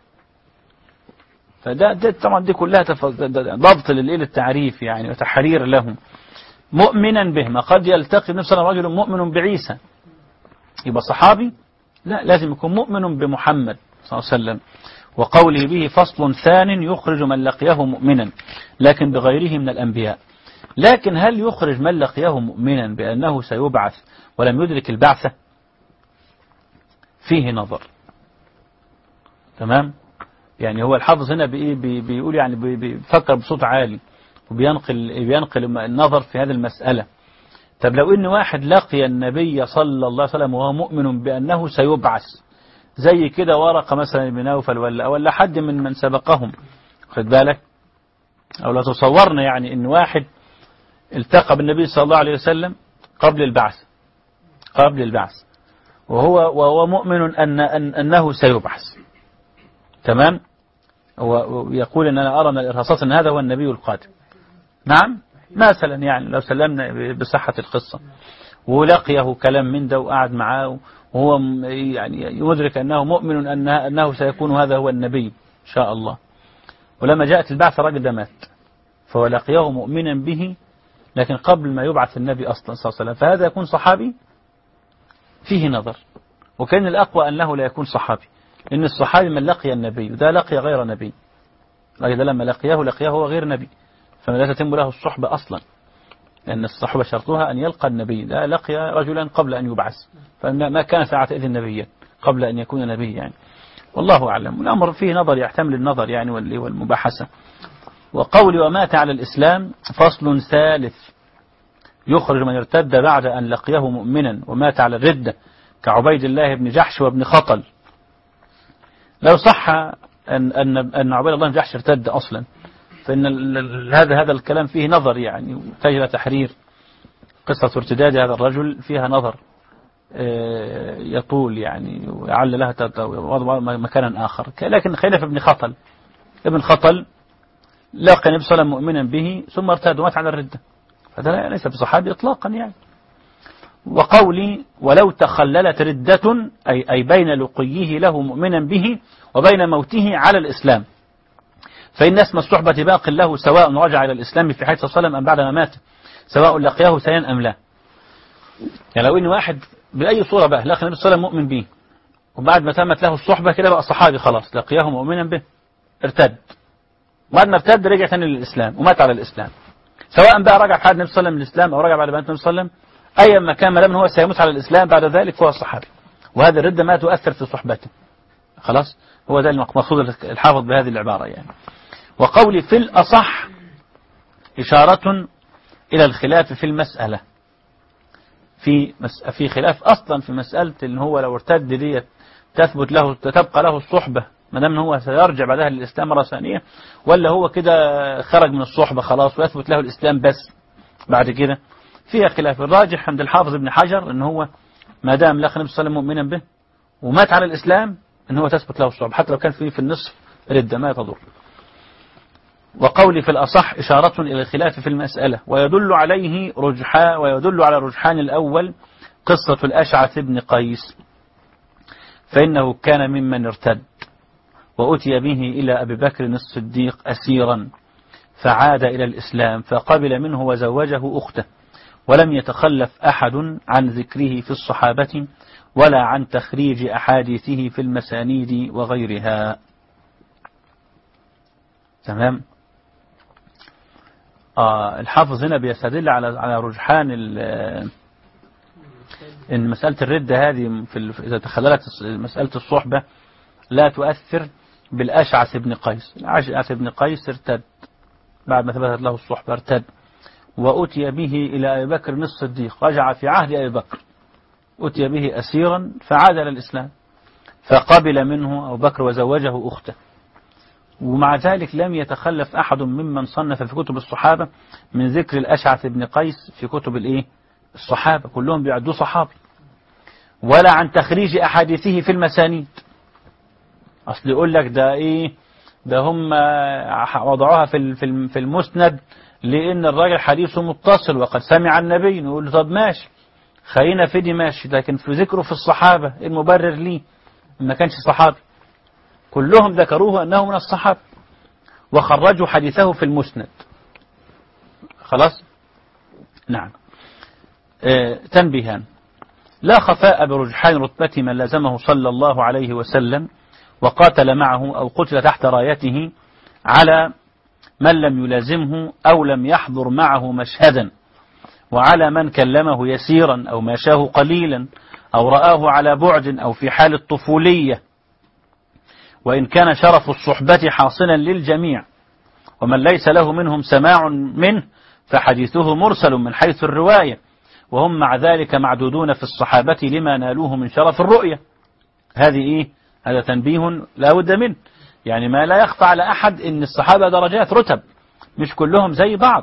فده طبعا دي كلها ضبط للتعريف يعني وتحرير لهم. مؤمنا به. ما قد يلتقي النبي صلى الله عليه وسلم رجل مؤمن بعيسى يبقى صحابي؟ لا، لازم يكون مؤمن بمحمد صلى الله عليه وسلم. وقوله به فصل ثان يخرج من لقيه مؤمنا لكن بغيره من الأنبياء. لكن هل يخرج من لقيه مؤمنا بأنه سيبعث ولم يدرك البعثة؟ فيه نظر. تمام؟ يعني هو الحافظ هنا بيقول يعني بيفكر بصوت عالي وبينقل النظر في هذه المسألة. طب لو ان واحد لقي النبي صلى الله عليه وسلم وهو مؤمن بأنه سيبعث، زي كده ورقة مثلا بن نوفل ولا حد من سبقهم، خد بالك، او لا تصورنا يعني ان واحد التقى بالنبي صلى الله عليه وسلم قبل البعث وهو مؤمن أنه سيبعث. تمام؟ ويقول ان انا ارى من الارهاصات ان هذا هو النبي القادم. نعم، مثلا يعني لو سلمنا بصحة القصة ولقيه كلام من ده وقعد معاه وهو يعني يدرك أنه مؤمن أنه سيكون هذا هو النبي إن شاء الله، ولما جاءت البعث الرجل ده مات، فهو لقيه مؤمنا به لكن قبل ما يبعث النبي أصلا صلى الله عليه وسلم، فهذا يكون صحابي؟ فيه نظر. وكان الأقوى أنه لا يكون صحابي، إن الصحابي من لقي النبي، ده لقي غير نبي، ده لما لقيه هو غير نبي، فما لا تتم له الصحبة أصلا، لأن الصحبة شرطها أن يلقى النبي. لا، لقي رجلا قبل أن يبعث، فما كان ساعتئذ نبيا قبل أن يكون نبي يعني. والله أعلم. والأمر فيه نظر يحتمل النظر يعني والمباحثة. وقول ومات على الإسلام فصل ثالث يخرج من ارتد بعد أن لقيه مؤمنا ومات على الردة كعبيد الله بن جحش وابن خطل. لو صح أن عبيد الله بن جحش ارتد أصلا، فإن هذا الكلام فيه نظر يعني، وتجرى تحرير قصة ارتداد هذا الرجل فيها نظر يطول يعني، ولعل لها مكانا آخر. لكن خلاف ابن خطل لقى النبي صلى الله عليه وسلم مؤمنا به ثم ارتد ومات على الردة، فهذا ليس بصحابي إطلاقا يعني. وقولي ولو تخللت ردة أي بين لقيه له مؤمنا به وبين موته على الإسلام، فإن اسم الصحبة باق له سواء رجع إلى الإسلام في حياة صلى الله عليه وسلم أم بعد ما مات، سواء لقيه ثانيا أم لا. يعني لو إن واحد بأي صورة بقى لقى النبي صلى الله عليه وسلم مؤمن به وبعد ما تمت له الصحبة كده بقى صحابي خلاص، لقيه مؤمنا به ارتد، بعد ما ارتد رجع ثاني للإسلام ومات على الإسلام، سواء بقى رجع في حياة النبي صلى الله عليه وسلم للإسلام أو رجع بعد ما مات النبي صلى الله عليه وسلم، أيا ما كان، ما دام هو سيموت على الإسلام بعد ذلك فهو الصحابي، وهذا الردة ما تؤثر في صحبته خلاص. هو ده المقصود الحافظ بهذه العبارة يعني. وقولي في الأصح إشارة إلى الخلاف في المسألة، في خلاف أصلا في مسألة إن هو لو ارتد دي تثبت له تبقى له الصحبة ما دام هو سيرجع بعدها للإسلام مرة ثانية، ولا هو كده خرج من الصحبة خلاص ويثبت له الإسلام بس بعد كده. فيها خلاف. الراجح عند الحافظ ابن حجر إن هو ما دام لقى النبي صلى الله عليه وسلم مؤمنا به ومات على الإسلام إن هو تثبت له الصحبة حتى لو كان في النصف ردة ما تضر. وقولي في الأصح إشارة إلى الخلاف في المسألة، ويدل على رجحان الأول قصة الأشعث بن قيس، فإنه كان ممن ارتد وأتي به إلى أبي بكر الصديق أسيرا فعاد إلى الإسلام فقبل منه وزوجه أخته، ولم يتخلف أحد عن ذكره في الصحابة ولا عن تخريج أحاديثه في المسانيد وغيرها. تمام. الحافظ هنا بيستدل على رجحان إن مسألة الردة هذه إذا تخللت مسألة الصحبة لا تؤثر بالأشعث بن قيس. الأشعث بن قيس ارتد بعد ما ثبتت له الصحبة، ارتد وأتي به إلى أبي بكر الصديق، رجع في عهد أبي بكر، أتي به أسيرا فعاد إلى الإسلام فقبل منه أبو بكر وزوجه أخته، ومع ذلك لم يتخلف أحد ممن صنف في كتب الصحابة من ذكر الأشعث بن قيس في كتب الصحابة، كلهم بيعدوا صحابي، ولا عن تخريج أحاديثه في المسانيد. أصل يقول لك ده هم وضعوها في المسند لأن الراجل حديثه متصل وقد سمع النبي، نقول له طب ماشي خلينا في دي ماشي، لكن في ذكره في الصحابة المبرر ليه ما كانش صحابي، كلهم ذكروه أنه من الصحابة وخرجوا حديثه في المسند خلاص. نعم. تنبيهان: لا خفاء برجحان رتبة من لزمه صلى الله عليه وسلم وقاتل معه أو قتل تحت رايته على من لم يلازمه أو لم يحضر معه مشهدا، وعلى من كلمه يسيرا أو ماشاه قليلا أو رآه على بعد أو في حال الطفولية، وإن كان شرف الصحبة حاصلا للجميع، ومن ليس له منهم سماع منه فحديثه مرسل من حيث الرواية، وهم مع ذلك معدودون في الصحابة لما نالوه من شرف الرؤية. هذه هذا تنبيه لا بد منه، يعني ما لا يخفى على أحد إن الصحابة درجات رتب، مش كلهم زي بعض.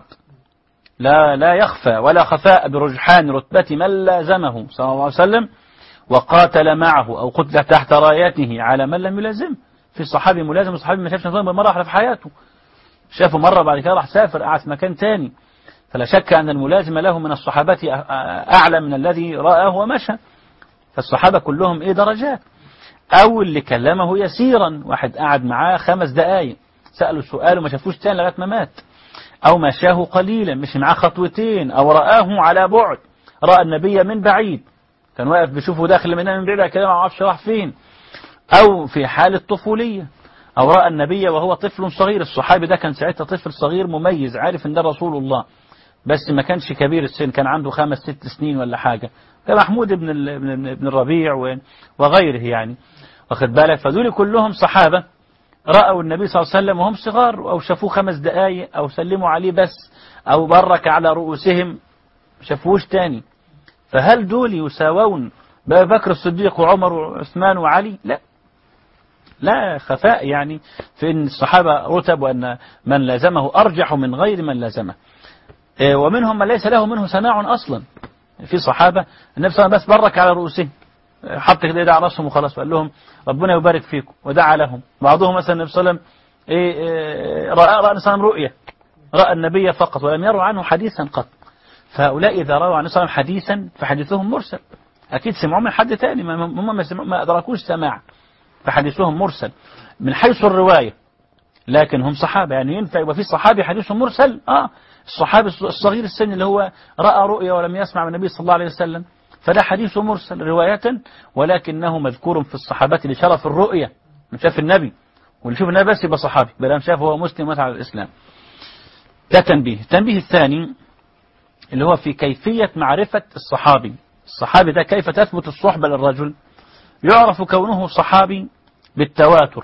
لا يخفى ولا خفاء برجحان رتبة من لازمه صلى الله عليه وسلم وقاتل معه أو قتل تحت رايته على من لم يلازم. في صحابي ملازم وصحابي ما شافش نظام مرة واحدة في حياته، شافه مرة بعد كده راح سافر قعد في مكان تاني، فلا شك أن الملازم له من الصحابة أعلى من الذي رآه ومشى. فالصحابة كلهم درجات. أو اللي كلمه يسيرا، واحد قعد معاه 5 دقايق سأله السؤال وما شافوش تاني لغاية ما مات. أو مشاه قليلا، مش معاه 2 خطوتين. أو رآه على بعد، رأى النبي من بعيد، كان واقف بيشوفه داخل منها من بعيد كده ما عرفش راح فين. أو في حال الطفولية، أو رأى النبي وهو طفل صغير. الصحابي ده كان ساعتها طفل صغير مميز، عارف ان ده رسول الله، بس ما كانش كبير السن، كان عنده 5-6 سنين ولا حاجة، كمحمود بن الربيع وغيره يعني، واخد بالك. فدول كلهم صحابة رأوا النبي صلى الله عليه وسلم وهم صغار، أو شافوه 5 دقايق، أو سلموا عليه بس، أو برك على رؤوسهم شافوش تاني. فهل دول يساوون بأبي بكر الصديق وعمر وعثمان وعلي؟ لا خفاء يعني في أن الصحابة رتب، وأن من لازمه أرجح من غير من لازمه. ومنهم من ليس له منه سماع أصلا. في صحابة النبي صلى الله عليه وسلم بس برك على رؤوسهم، حط كده يدعى رأسهم وخلاص، وقال لهم ربنا يبارك فيكم، ودعا لهم. بعضهم مثلا النبي صلى الله عليه وسلم رأى صنم رؤية، رأى النبي فقط ولم يروا عنه حديثا قط. فهؤلاء إذا رأوا عن صلى الله عليه وسلم حديثا فحديثهم مرسل، أكيد سمعوا من حد تاني، ما أدركوش سماع، فحديثهم مرسل من حيث الرواية. لكن هم صحابة، يعني ينفع يبقى في صحابي حديثه مرسل؟ الصحابي الصغير السن اللي هو رأى رؤيا ولم يسمع من النبي صلى الله عليه وسلم، فده حديثه مرسل رواية، ولكنه مذكور في الصحابة لشرف الرؤية، من شاف النبي، واللي شوف النبي بس يبقى صحابي، بل شاف هو مسلم ومات على الإسلام. ده تنبيه. التنبيه الثاني اللي هو في كيفية معرفة الصحابي ده كيف تثبت الصحبة للرجل. يعرف كونه صحابي بالتواتر،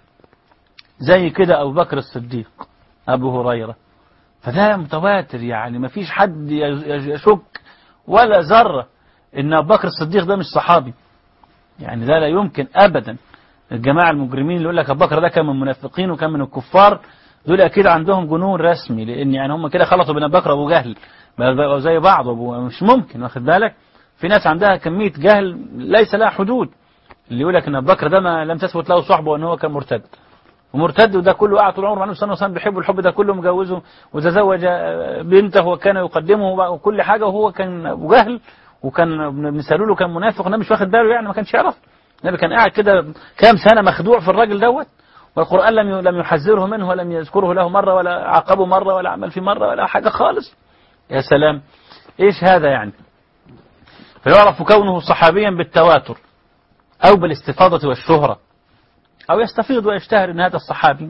زي كده أبو بكر الصديق، أبو هريرة، فده متواتر، يعني ما فيش حد يشك ولا ذرة إن أبو بكر الصديق ده مش صحابي، يعني ده لا يمكن أبدا. الجماعة المجرمين اللي يقول لك أبو بكر ده كان من المنافقين وكان من الكفار، دول أكيد عندهم جنون رسمي، لأن يعني هم كده خلطوا بين أبو بكر وأبو جهل زي بعض، مش ممكن، واخد بالك. في ناس عندها كمية جهل ليس لها حدود، اللي يقول لك ان ابو بكر ده ما لم تثبت له صحبه وان هو كان مرتد وده كله قاعد طول عمره مع النبي صلى الله عليه وسلم بيحبه الحب ده كله، مجوزه وتزوج بنته وكان يقدمه وكل حاجه، وهو كان ابو جهل وكان ابن سلول وكان منافق، والنبي مش واخد باله، يعني ما كانش يعرف. النبي كان قاعد كده كام سنه مخدوع في الراجل دوت، والقران لم يحذره منه ولم يذكره له مره ولا عاقبه مره ولا عمل فيه مره ولا حاجه خالص. يا سلام، ايش هذا يعني؟ فيعرف كونه صحابيا بالتواتر أو بالاستفاضة والشهرة، أو يستفيض ويشتهر أن هذا الصحابي،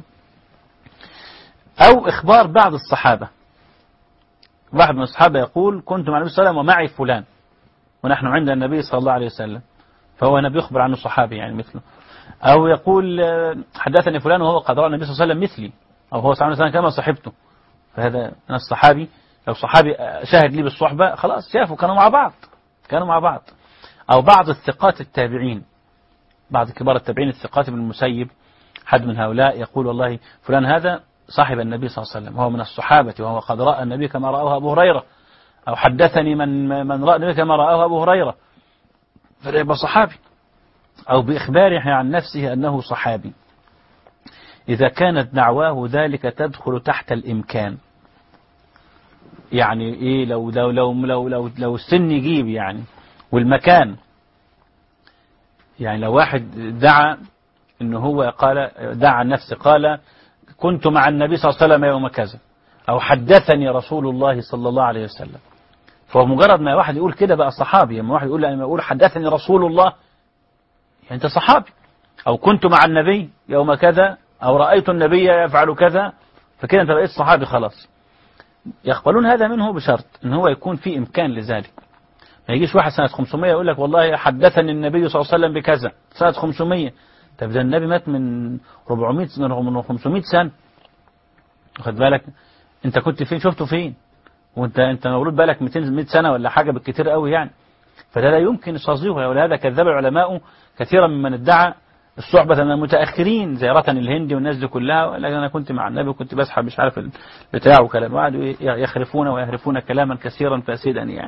أو إخبار بعض الصحابة. واحد من الصحابة يقول كنت مع النبي صلى الله عليه وسلم ومعي فلان، ونحن عند النبي صلى الله عليه وسلم، فهو نبي يخبر عنه صحابي يعني مثله. أو يقول حدثني فلان وهو قد رأى النبي صلى الله عليه وسلم مثلي، أو هو صلى الله عليه وسلم كما صحبته، فهذا من الصحابي. لو صحابي شاهد لي بالصحبة خلاص شافوا كانوا مع بعض. أو بعض الثقات التابعين، بعض كبار التابعين الثقات ابن المسيب، حد من هؤلاء يقول والله فلان هذا صاحب النبي صلى الله عليه وسلم، وهو من الصحابة، وهو قد رأى النبي كما رآه أبو هريرة، أو حدثني من رأى النبي كما رآه أبو هريرة، فيبقى صحابي. أو بإخباره عن نفسه أنه صحابي، إذا كانت دعواه ذلك تدخل تحت الإمكان. يعني إيه؟ لو السن يجيب يعني، والمكان، يعني لو واحد دعا إنه هو دعا عن نفسه قال كنت مع النبي صلى الله عليه وسلم يوم كذا، أو حدثني رسول الله صلى الله عليه وسلم، فمجرد ما واحد يقول كده بقى صحابي. لما واحد يقول حدثني رسول الله، يعني أنت صحابي. أو كنت مع النبي يوم كذا، أو رأيت النبي يفعل كذا، فكده أنت بقيت صحابي خلاص. يقبلون هذا منه بشرط ان هو يكون في إمكان لذلك. ما يجيش واحد سنة 500 يقول لك والله حدثني النبي صلى الله عليه وسلم بكذا سنة 500. طب ده النبي مات من 400 من 500 سنة. واخد بالك؟ انت كنت فين؟ شفته فين؟ وانت مولود بالك 200 سنة ولا حاجة بالكتير قوي يعني. فده لا يمكن تصديقه. ولهذا كذب العلماء كثيرا ممن ادعى الصحبة من المتأخرين زي رتن الهندي والناس دي كلها، وقال أنا كنت مع النبي وكنت بسحب مش عارف البتاع وكلام، وقعدوا يخرفون ويهرفون كلاما كثيرا فاسدا يعني.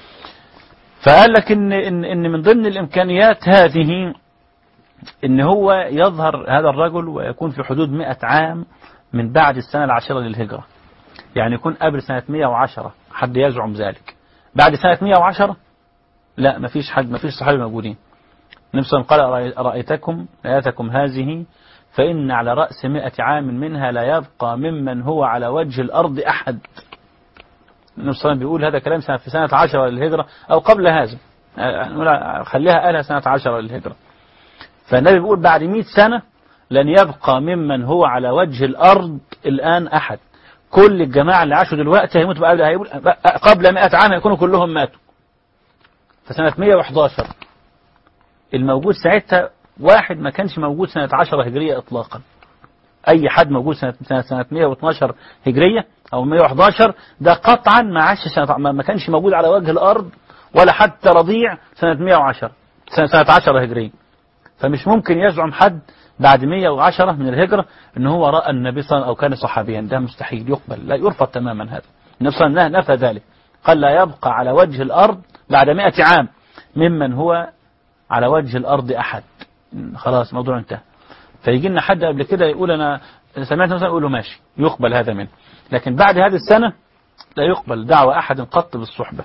فقال لك إن من ضمن الإمكانيات هذه إن هو يظهر هذا الرجل ويكون في حدود 100 عام من بعد السنة العاشرة للهجرة، يعني يكون قبل سنة 110. حد يزعم ذلك؟ بعد سنة 110 لا، ما فيش حد، ما فيش صحابي موجودين. النبي صلى الله عليه وسلم قال رأيتكم آياتكم هذه فإن على رأس 100 عام منها لا يبقى ممن هو على وجه الأرض أحد. النبي صلى الله عليه وسلم بيقول هذا كلام في سنة 10 للهجرة أو قبل هذا، خليها قالها سنة 10 للهجرة. فالنبي بيقول بعد 100 سنة لن يبقى ممن هو على وجه الأرض الآن أحد. كل الجماعة اللي عاشوا دلوقتي هيموتوا قبل 100 عام هيكونوا كلهم ماتوا. فسنة 111 الموجود ساعتها واحد ما كانش موجود سنة 10 هجرية إطلاقا. أي حد موجود سنة 112 هجرية أو 111 ده قطعا ما عاش ما كانش موجود على وجه الأرض ولا حتى رضيع سنة 110 سنة 10 هجرية. فمش ممكن يزعم حد بعد 110 من الهجرة إن هو رأى النبي صلى الله عليه وسلم أو كان صحابيا. ده مستحيل، يقبل، لا يرفض تماما هذا. النبي صلى الله عليه وسلم نفى ذلك، قال لا يبقى على وجه الأرض بعد 100 عام ممن هو على وجه الأرض أحد. خلاص الموضوع انتهى. فيجي لنا حد قبل كده يقول أنا سمعت مثلا، يقول له ماشي، يقبل هذا منه. لكن بعد هذه السنة لا يقبل دعوة أحد قط بالصحبة.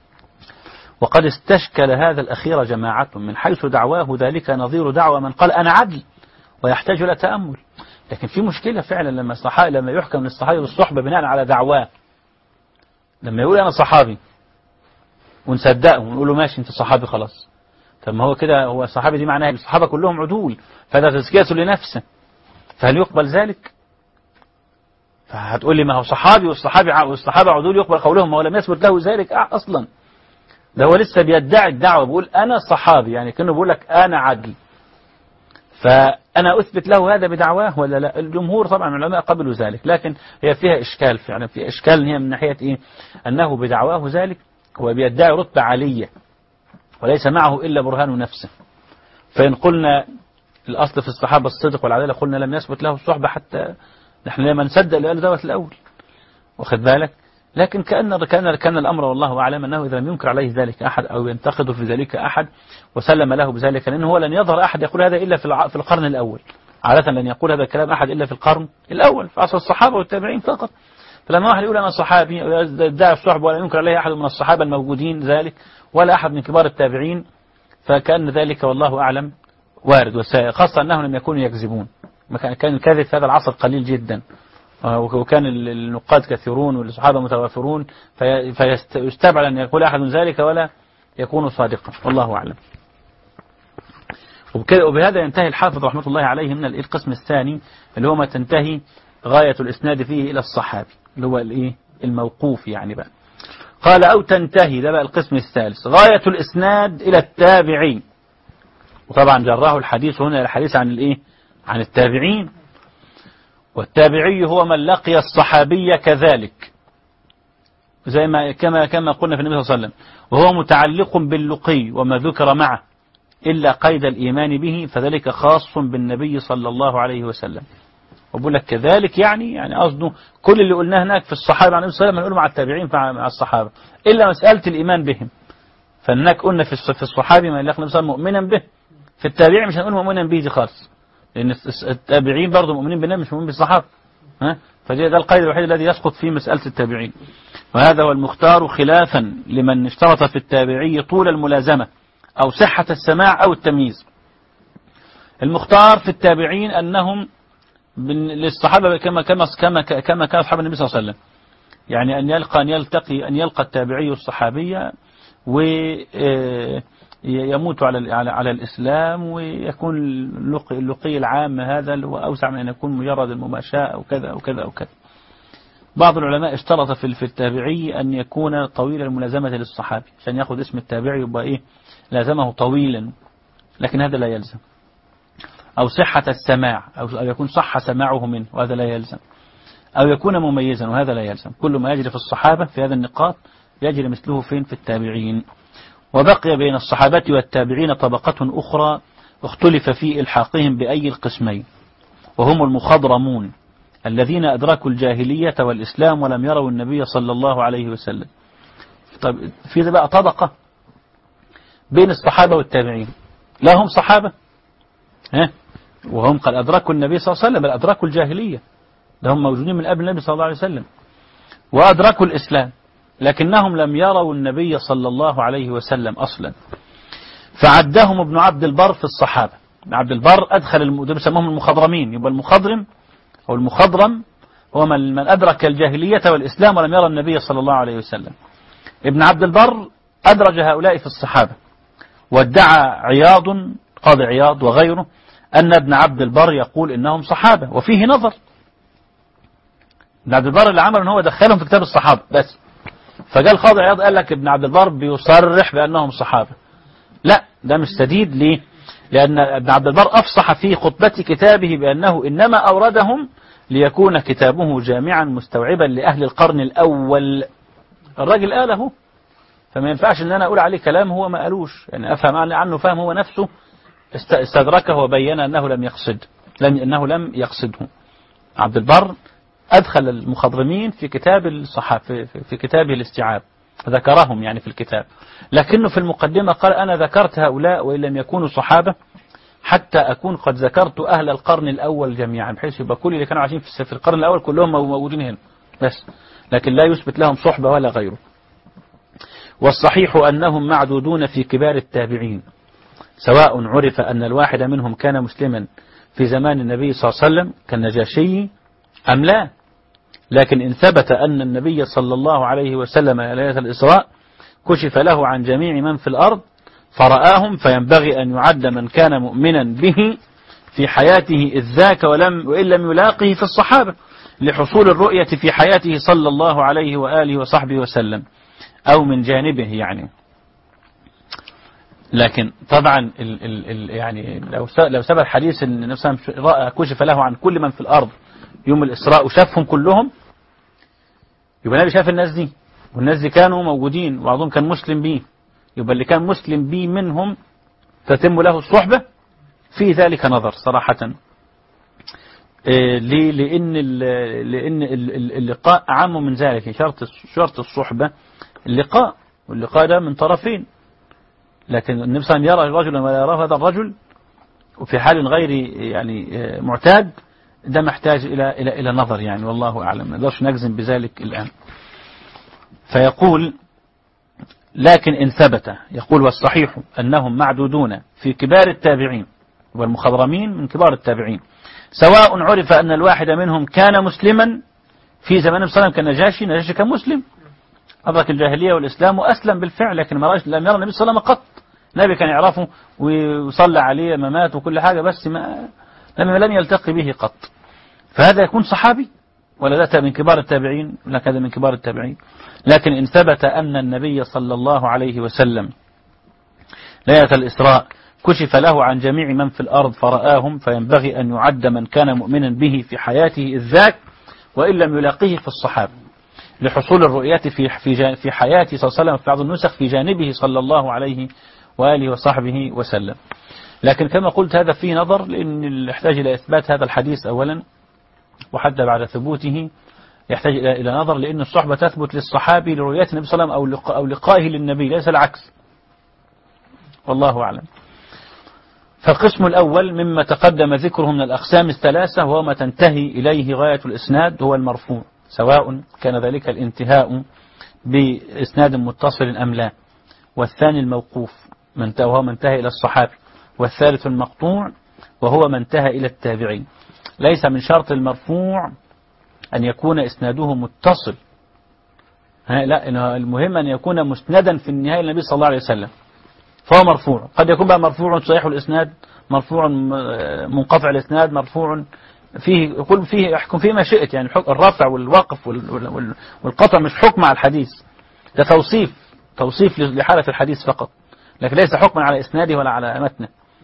وقد استشكل هذا الأخير جماعة من حيث دعواه ذلك نظير دعوة من قال أنا عدل ويحتاج إلى تأمل. لكن في مشكلة فعلا لما يحكم للصحابي بالصحبة بناء على دعواه. لما يقول أنا صحابي ونصدقه ونقول له ماشي أنت صحابي خلاص. طب ما هو كده، هو الصحابي دي معناها الصحابة كلهم عدول، فهذا تزكية لنفسه. فهل يقبل ذلك؟ فهتقول لي ما هو صحابي والصحابة عدول يقبل قولهم، ما هو لم يثبت له ذلك أصلا. ده هو لسه بيدعي الدعوة، بيقول أنا صحابي، يعني كأنه بيقول لك أنا عدل. فأنا أثبت له هذا بدعواه ولا لا؟ الجمهور طبعا من العلماء قبلوا ذلك، لكن هي فيها إشكال فعلا. في إشكال هي من ناحية إيه؟ أنه بدعواه ذلك هو بيدعي رتبة عالية وليس معه إلا برهان نفسه. فإن قلنا الأصل في الصحابة الصدق والعدالة، قلنا لم يثبت له الصحبة حتى نحن لما نصدق اللي قال دوت الأول. واخد بالك؟ لكن كان الأمر والله أعلم أنه إذا لم ينكر عليه ذلك أحد أو ينتقد في ذلك أحد وسلم له بذلك، لأنه هو لن يظهر أحد يقول هذا إلا في القرن الأول. عادة لن يقول هذا الكلام أحد إلا في القرن الأول، في عصر الصحابة والتابعين فقط. فلما واحد يقول أنا صحابي يدعي الصحبة ولا ينكر عليه أحد من الصحابة الموجودين ذلك ولا أحد من كبار التابعين، فكأن ذلك والله أعلم وارد وسائر، خاصة أنهم لم يكونوا يكذبون. كان الكذب في هذا العصر قليل جدا، وكان النقاد كثيرون والصحابة متوافرون، فيستبعد أن يقول أحد ذلك ولا يكون صادقا، والله أعلم. وبهذا ينتهي الحافظ رحمة الله عليه من القسم الثاني اللي هو ما تنتهي غاية الإسناد فيه إلى الصحابي، اللي هو الموقوف يعني بقى. قال أو تنتهي، ده بقى القسم الثالث، غاية الإسناد إلى التابعين. وطبعا جراه الحديث هنا الحديث عن عن التابعين. والتابعي هو من لقي الصحابي كذلك، زي ما كما قلنا في النبي صلى الله عليه وسلم، وهو متعلق باللقي وما ذكر معه إلا قيد الإيمان به، فذلك خاص بالنبي صلى الله عليه وسلم. وبقول لك كذلك يعني قصده كل اللي قلناه هناك في الصحابة عن النبي صلى الله عليه وسلم هنقوله مع التابعين مع الصحابة، إلا مسألة الإيمان بهم. فهناك قلنا في الصحابي من يلاقي النبي صلى الله عليه وسلم مؤمنا به، في التابعين مش هنقول مؤمنا به دي خالص، لأن التابعين برضه مؤمنين بالنبي مش مؤمنين بالصحابة. فده القيد الوحيد الذي يسقط فيه مسألة التابعين. وهذا هو المختار خلافا لمن اشترط في التابعي طول الملازمة أو صحة السماع أو التمييز. المختار في التابعين أنهم للصحابة كما كان أصحاب النبي صلى الله عليه وسلم، يعني أن يلقى التابعي الصحابية ويموت على الإسلام، ويكون اللقي العام هذا وأوسع من أن يكون مجرد المماشاة أو كذا أو كذا أو كذا. بعض العلماء اشترط في التابعي أن يكون طويل الملازمة للصحابي عشان يأخذ اسم التابعي يبقى لازمه طويلا، لكن هذا لا يلزم. أو صحة السماع، أو يكون صح سماعه منه، وهذا لا يلزم. أو يكون مميزا، وهذا لا يلزم. كل ما يجري في الصحابة في هذا النقاط يجري مثله فين؟ في التابعين. وبقي بين الصحابة والتابعين طبقة أخرى اختلف في إلحاقهم بأي القسمين، وهم المخضرمون الذين أدركوا الجاهلية والإسلام ولم يروا النبي صلى الله عليه وسلم. طب في بقى طبقة بين الصحابة والتابعين، لا هم صحابة وهم قد أدركوا النبي صلى الله عليه وسلم، بل أدركوا الجاهلية، هم موجودين من قبل النبي صلى الله عليه وسلم، وأدركوا الإسلام، لكنهم لم يروا النبي صلى الله عليه وسلم أصلا. فعدهم ابن عبد البر في الصحابة. ابن عبد البر أدخل بيسموهم المخضرمين. يبقى المخضرم أو المخضرم هو من أدرك الجاهلية والإسلام ولم يرى النبي صلى الله عليه وسلم. ابن عبد البر أدرج هؤلاء في الصحابة، وادعى عياض قاضي عياض وغيره أن ابن عبد البر يقول إنهم صحابة، وفيه نظر. ابن عبد البر اللي عمل إن هو دخلهم في كتاب الصحابة بس، فقال قاضي عياض قال لك ابن عبد البر بيصرح بأنهم صحابة. لا، ده مش سديد. ليه؟ لأن ابن عبد البر أفصح في خطبة كتابه بأنه إنما أوردهم ليكون كتابه جامعا مستوعبا لأهل القرن الأول. الراجل قاله، فما ينفعش ان انا اقول عليه كلام هو ما قالوش، يعني افهم عنه فهم هو نفسه استدركه وبين انه لم يقصده. عبد البر ادخل المخضرمين في كتاب الصحابة في كتابه الاستيعاب، ذكرهم يعني في الكتاب، لكنه في المقدمة قال أنا ذكرت هؤلاء وإن لم يكونوا صحابة حتى أكون قد ذكرت أهل القرن الأول جميعا، بحيث يبقى كل اللي كانوا عايشين في القرن الأول كلهم موجودين هنا بس، لكن لا يثبت لهم صحبة ولا غيره. والصحيح أنهم معدودون في كبار التابعين، سواء عرف أن الواحد منهم كان مسلما في زمان النبي صلى الله عليه وسلم كالنجاشي أم لا. لكن إن ثبت أن النبي صلى الله عليه وسلم ليلة الإسراء كشف له عن جميع من في الأرض فرآهم، فينبغي أن يعد من كان مؤمنا به في حياته إذ ذاك وإن لم يلاقه في الصحابة، لحصول الرؤية في حياته صلى الله عليه وآله وصحبه وسلم، أو من جانبه يعني. لكن طبعا يعني لو ثبت حديث أن النبي صلى الله عليه وسلم رأى كشف له عن كل من في الأرض يوم الإسراء وشافهم كلهم، يبقى النبي شاف الناس دي، والناس دي كانوا موجودين وبعضهم كان مسلم بيه، يبقى اللي كان مسلم بيه منهم تتم له الصحبة. في ذلك نظر صراحة. ليه؟ لأن اللقاء أعم من ذلك. شرط الصحبة اللقاء، واللقاء ده من طرفين، لكن النبي صلى الله عليه وسلم يرى رجلا ولا يراه هذا الرجل وفي حال غير يعني معتاد، ده محتاج إلى نظر يعني، والله أعلم، ما نقدرش نجزم بذلك الآن. فيقول لكن إن ثبت، يقول والصحيح أنهم معدودون في كبار التابعين، والمخضرمين من كبار التابعين، سواء عرف أن الواحد منهم كان مسلما في زمان النبي صلى الله عليه وسلم كالنجاشي كان مسلم، أدرك الجاهلية والإسلام وأسلم بالفعل، لكن لم يرى النبي صلى الله عليه وسلم قط. النبي كان يعرفه ويصلى عليه لما مات وكل حاجة، بس لم يلتقي به قط. فهذا يكون صحابي ولا ذات من كبار التابعين؟ لا، هذا من كبار التابعين. لكن إن ثبت أن النبي صلى الله عليه وسلم ليلة الإسراء كشف له عن جميع من في الأرض فرآهم، فينبغي أن يعد من كان مؤمنا به في حياته إذ ذاك وإن لم يلاقيه في الصحابة، لحصول الرؤية في حياته صلى الله عليه وسلم، في بعض النسخ في جانبه صلى الله عليه وآله وصحبه وسلم. لكن كما قلت هذا فيه نظر، لأن يحتاج إلى إثبات هذا الحديث أولا، وحتى بعد ثبوته يحتاج إلى نظر، لأن الصحبة تثبت للصحابي لرؤية النبي صلى الله عليه وسلم أو لقائه للنبي، ليس العكس، والله أعلم. فالقسم الأول مما تقدم ذكره من الأقسام الثلاثة هو ما تنتهي إليه غاية الإسناد، هو المرفوع، سواء كان ذلك الانتهاء بإسناد متصل أم لا. والثاني الموقوف وهو من انتهى إلى الصحابي. والثالث المقطوع وهو من انتهى إلى التابعين. ليس من شرط المرفوع أن يكون إسناده متصل، لا، إنه المهم أن يكون مسندا في النهاية النبي صلى الله عليه وسلم، فهو مرفوع. قد يكون بقى مرفوع صحيح الإسناد، مرفوع منقطع الإسناد، مرفوع فيه يقول فيه يحكم فيه ما شئت، يعني الرفع والوقف والقطع مش حكم على الحديث، ده توصيف لحالة الحديث فقط، لكن ليس حكما على إسناده ولا على متنه.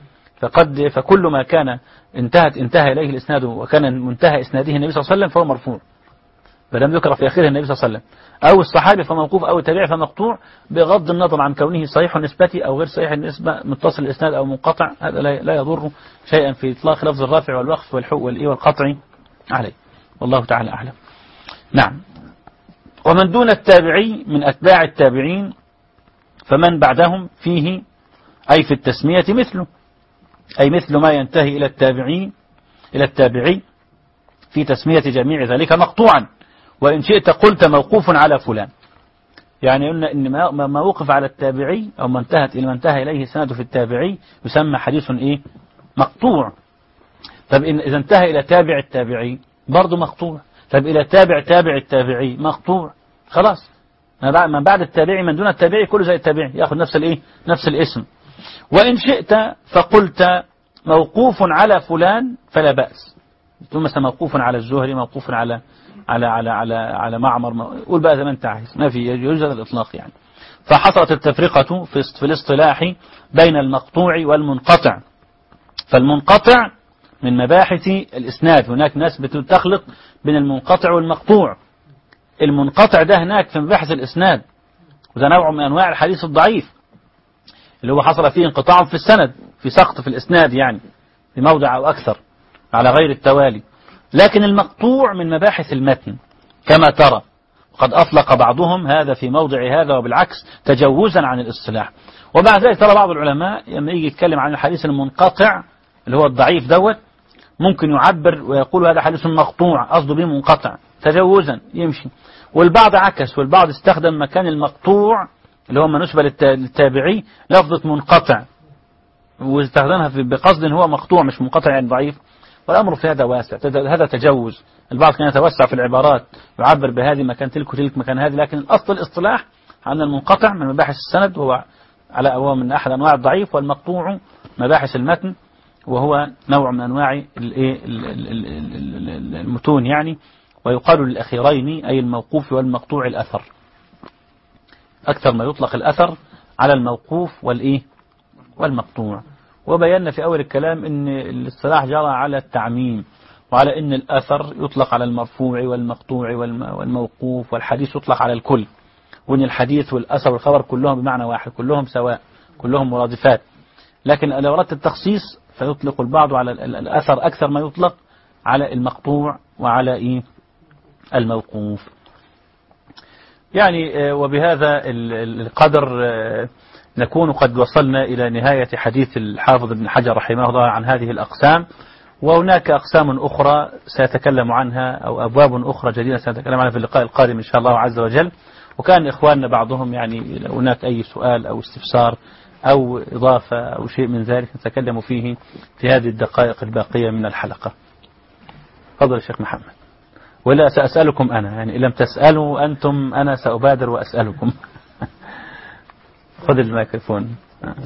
فكل ما كان انتهى إليه الإسناد وكان منتهى إسناده النبي صلى الله عليه وسلم فهو مرفوع، فلم ذكر في آخره النبي صلى الله عليه وسلم، أو الصحابي فموقوف، أو التابعي فمقطوع، بغض النظر عن كونه صحيح النسبة أو غير صحيح النسبة، متصل الإسناد أو منقطع، هذا لا يضر شيئا في إطلاق لفظ الرافع والوقف والقطع عليه، والله تعالى أعلم. نعم. ومن دون التابعي من أتباع التابعين فمن بعدهم فيه أي في التسمية مثله، أي مثل ما ينتهي إلى التابعي في تسمية جميع ذلك مقطوعا، وإن شئت قلت موقوف على فلان، يعني قلنا إن ما وقف على التابعي أو ما انتهى إليه سند في التابعي يسمى حديث إيه؟ مقطوع. طب إذا انتهى إلى تابع التابعي برضه مقطوع. طب إلى تابع التابعي مقطوع. خلاص، من بعد التابعي من دون التابعي كله زي التابعي، يأخذ نفس الاسم. وإن شئت فقلت موقوف على فلان فلا بأس، ثم مثلا موقوف على الزهري، موقوف على معمر، قول بقى زي ما انت عايز، ما في يجوز الإطلاق يعني. فحصلت التفرقة في الاصطلاح بين المقطوع والمنقطع. فالمنقطع من مباحث الإسناد، هناك ناس بتخلط بين المنقطع والمقطوع. المنقطع ده هناك في مباحث الإسناد، وده نوع من أنواع الحديث الضعيف اللي هو حصل فيه انقطاع في السند، في سقط في الإسناد يعني في موضع أو أكثر على غير التوالي. لكن المقطوع من مباحث المتن كما ترى، وقد أطلق بعضهم هذا في موضع هذا وبالعكس تجوزا عن الاصطلاح. وبعد ذلك ترى بعض العلماء لما يجي يتكلم عن الحديث المنقطع اللي هو الضعيف دوت ممكن يعبر ويقول هذا حديث مقطوع، قصده به منقطع تجوزا يمشي. والبعض عكس، والبعض استخدم مكان المقطوع اللي هو بالنسبة للتابعي لفظة منقطع، واستخدمها بقصد هو مقطوع مش منقطع يعني ضعيف. والأمر في هذا واسع، هذا تجوز. البعض كان يتوسع في العبارات يعبر بهذه مكان تلك وتلك مكان هذه، لكن الأصل الاصطلاح أن المنقطع من مباحث السند هو من أحد أنواع الضعيف، والمقطوع مباحث المتن وهو نوع من أنواع المتون يعني. ويقال للأخيرين أي الموقوف والمقطوع الأثر، أكثر ما يطلق الأثر على الموقوف والمقطوع. وبينا في أول الكلام أن الاصطلاح جرى على التعميم، وعلى أن الأثر يطلق على المرفوع والمقطوع والموقوف، والحديث يطلق على الكل، وأن الحديث والأثر والخبر كلهم بمعنى واحد، كلهم سواء، كلهم مرادفات. لكن لو أردت التخصيص فيطلق البعض على الأثر أكثر ما يطلق على المقطوع وعلى الموقوف يعني. وبهذا القدر نكون قد وصلنا إلى نهاية حديث الحافظ ابن حجر رحمه الله عن هذه الأقسام. وهناك أقسام أخرى سيتكلم عنها، أو أبواب أخرى جديدة سيتكلم عنها في اللقاء القادم إن شاء الله عز وجل. وكان إخواننا بعضهم يعني لو هناك أي سؤال أو استفسار أو إضافة أو شيء من ذلك نتكلم فيه في هذه الدقائق الباقية من الحلقة. تفضل يا شيخ محمد. ولا سأسألكم أنا، يعني إن لم تسألوا أنتم أنا سأبادر وأسألكم. خذ الميكروفون.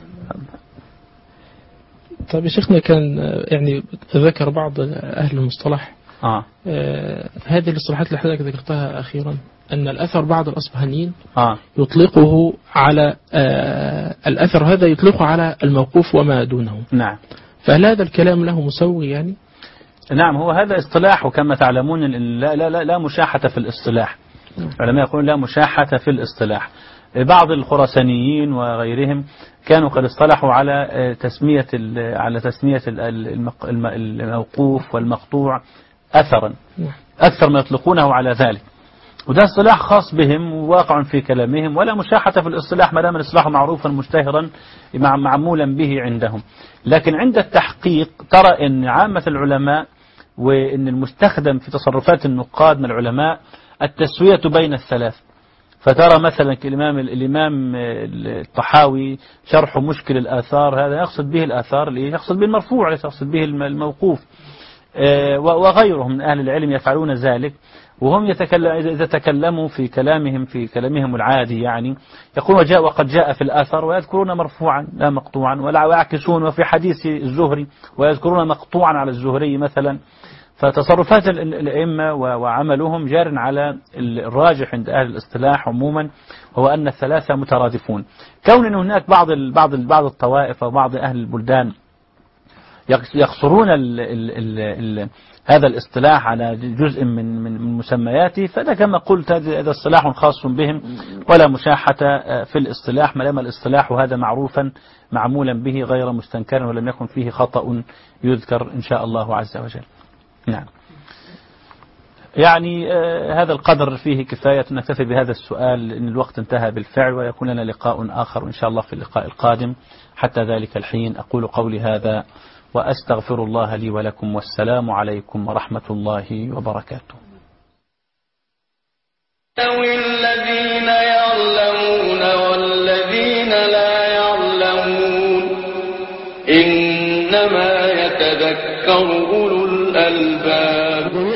طيب يا شيخنا، كان يعني ذكر بعض أهل المصطلح هذه الاصطلاحات اللي حضرتك ذكرتها أخيرا، أن الأثر بعض الأصبهانيين يطلقه على الأثر هذا يطلقه على الموقوف وما دونه. نعم. فهل هذا الكلام له مسوي يعني؟ نعم، هو هذا اصطلاح، وكما تعلمون لا مشاحة في الاصطلاح. العلماء يقولون لا مشاحة في الاصطلاح. بعض الخراسانيين وغيرهم كانوا قد اصطلحوا على تسمية الموقوف والمقطوع أثرا، أكثر ما يطلقونه على ذلك. وده اصطلاح خاص بهم وواقع في كلامهم، ولا مشاحة في الاصطلاح ما دام الاصطلاح معروفا مشتهرا معمولا به عندهم. لكن عند التحقيق ترى أن عامة العلماء وأن المستخدم في تصرفات النقاد من العلماء التسوية بين الثلاث. فترى مثلا الإمام الطحاوي شرح مشكل الآثار، هذا يقصد به الآثار، يقصد به المرفوع ليس يقصد به الموقوف. وغيرهم من أهل العلم يفعلون ذلك، وهم إذا تكلموا في كلامهم العادي يعني يقول وقد جاء في الأثر، ويذكرون مرفوعا لا مقطوعا، ويعكسون وفي حديث الزهري ويذكرون مقطوعا على الزهري مثلا. فتصرفات الأئمة وعملهم جار على الراجح عند أهل الاصطلاح عموما، هو أن الثلاثة مترادفون. كون أن هناك بعض الطوائف وبعض أهل البلدان يقصرون هذا الاصطلاح على جزء من مسمياته، فده كما قلت هذا اصطلاح خاص بهم، ولا مشاحة في الاصطلاح ما دام الاصطلاح هذا معروفا معمولا به غير مستنكر ولم يكن فيه خطأ يذكر إن شاء الله عز وجل. نعم. يعني هذا القدر فيه كفاية، نكتفي بهذا السؤال إن الوقت انتهى بالفعل، ويكون لنا لقاء آخر إن شاء الله في اللقاء القادم. حتى ذلك الحين أقول قولي هذا وأستغفر الله لي ولكم، والسلام عليكم ورحمة الله وبركاته. الذين يعلمون والذين لا يعلمون إنما يتذكر أولو الألباب.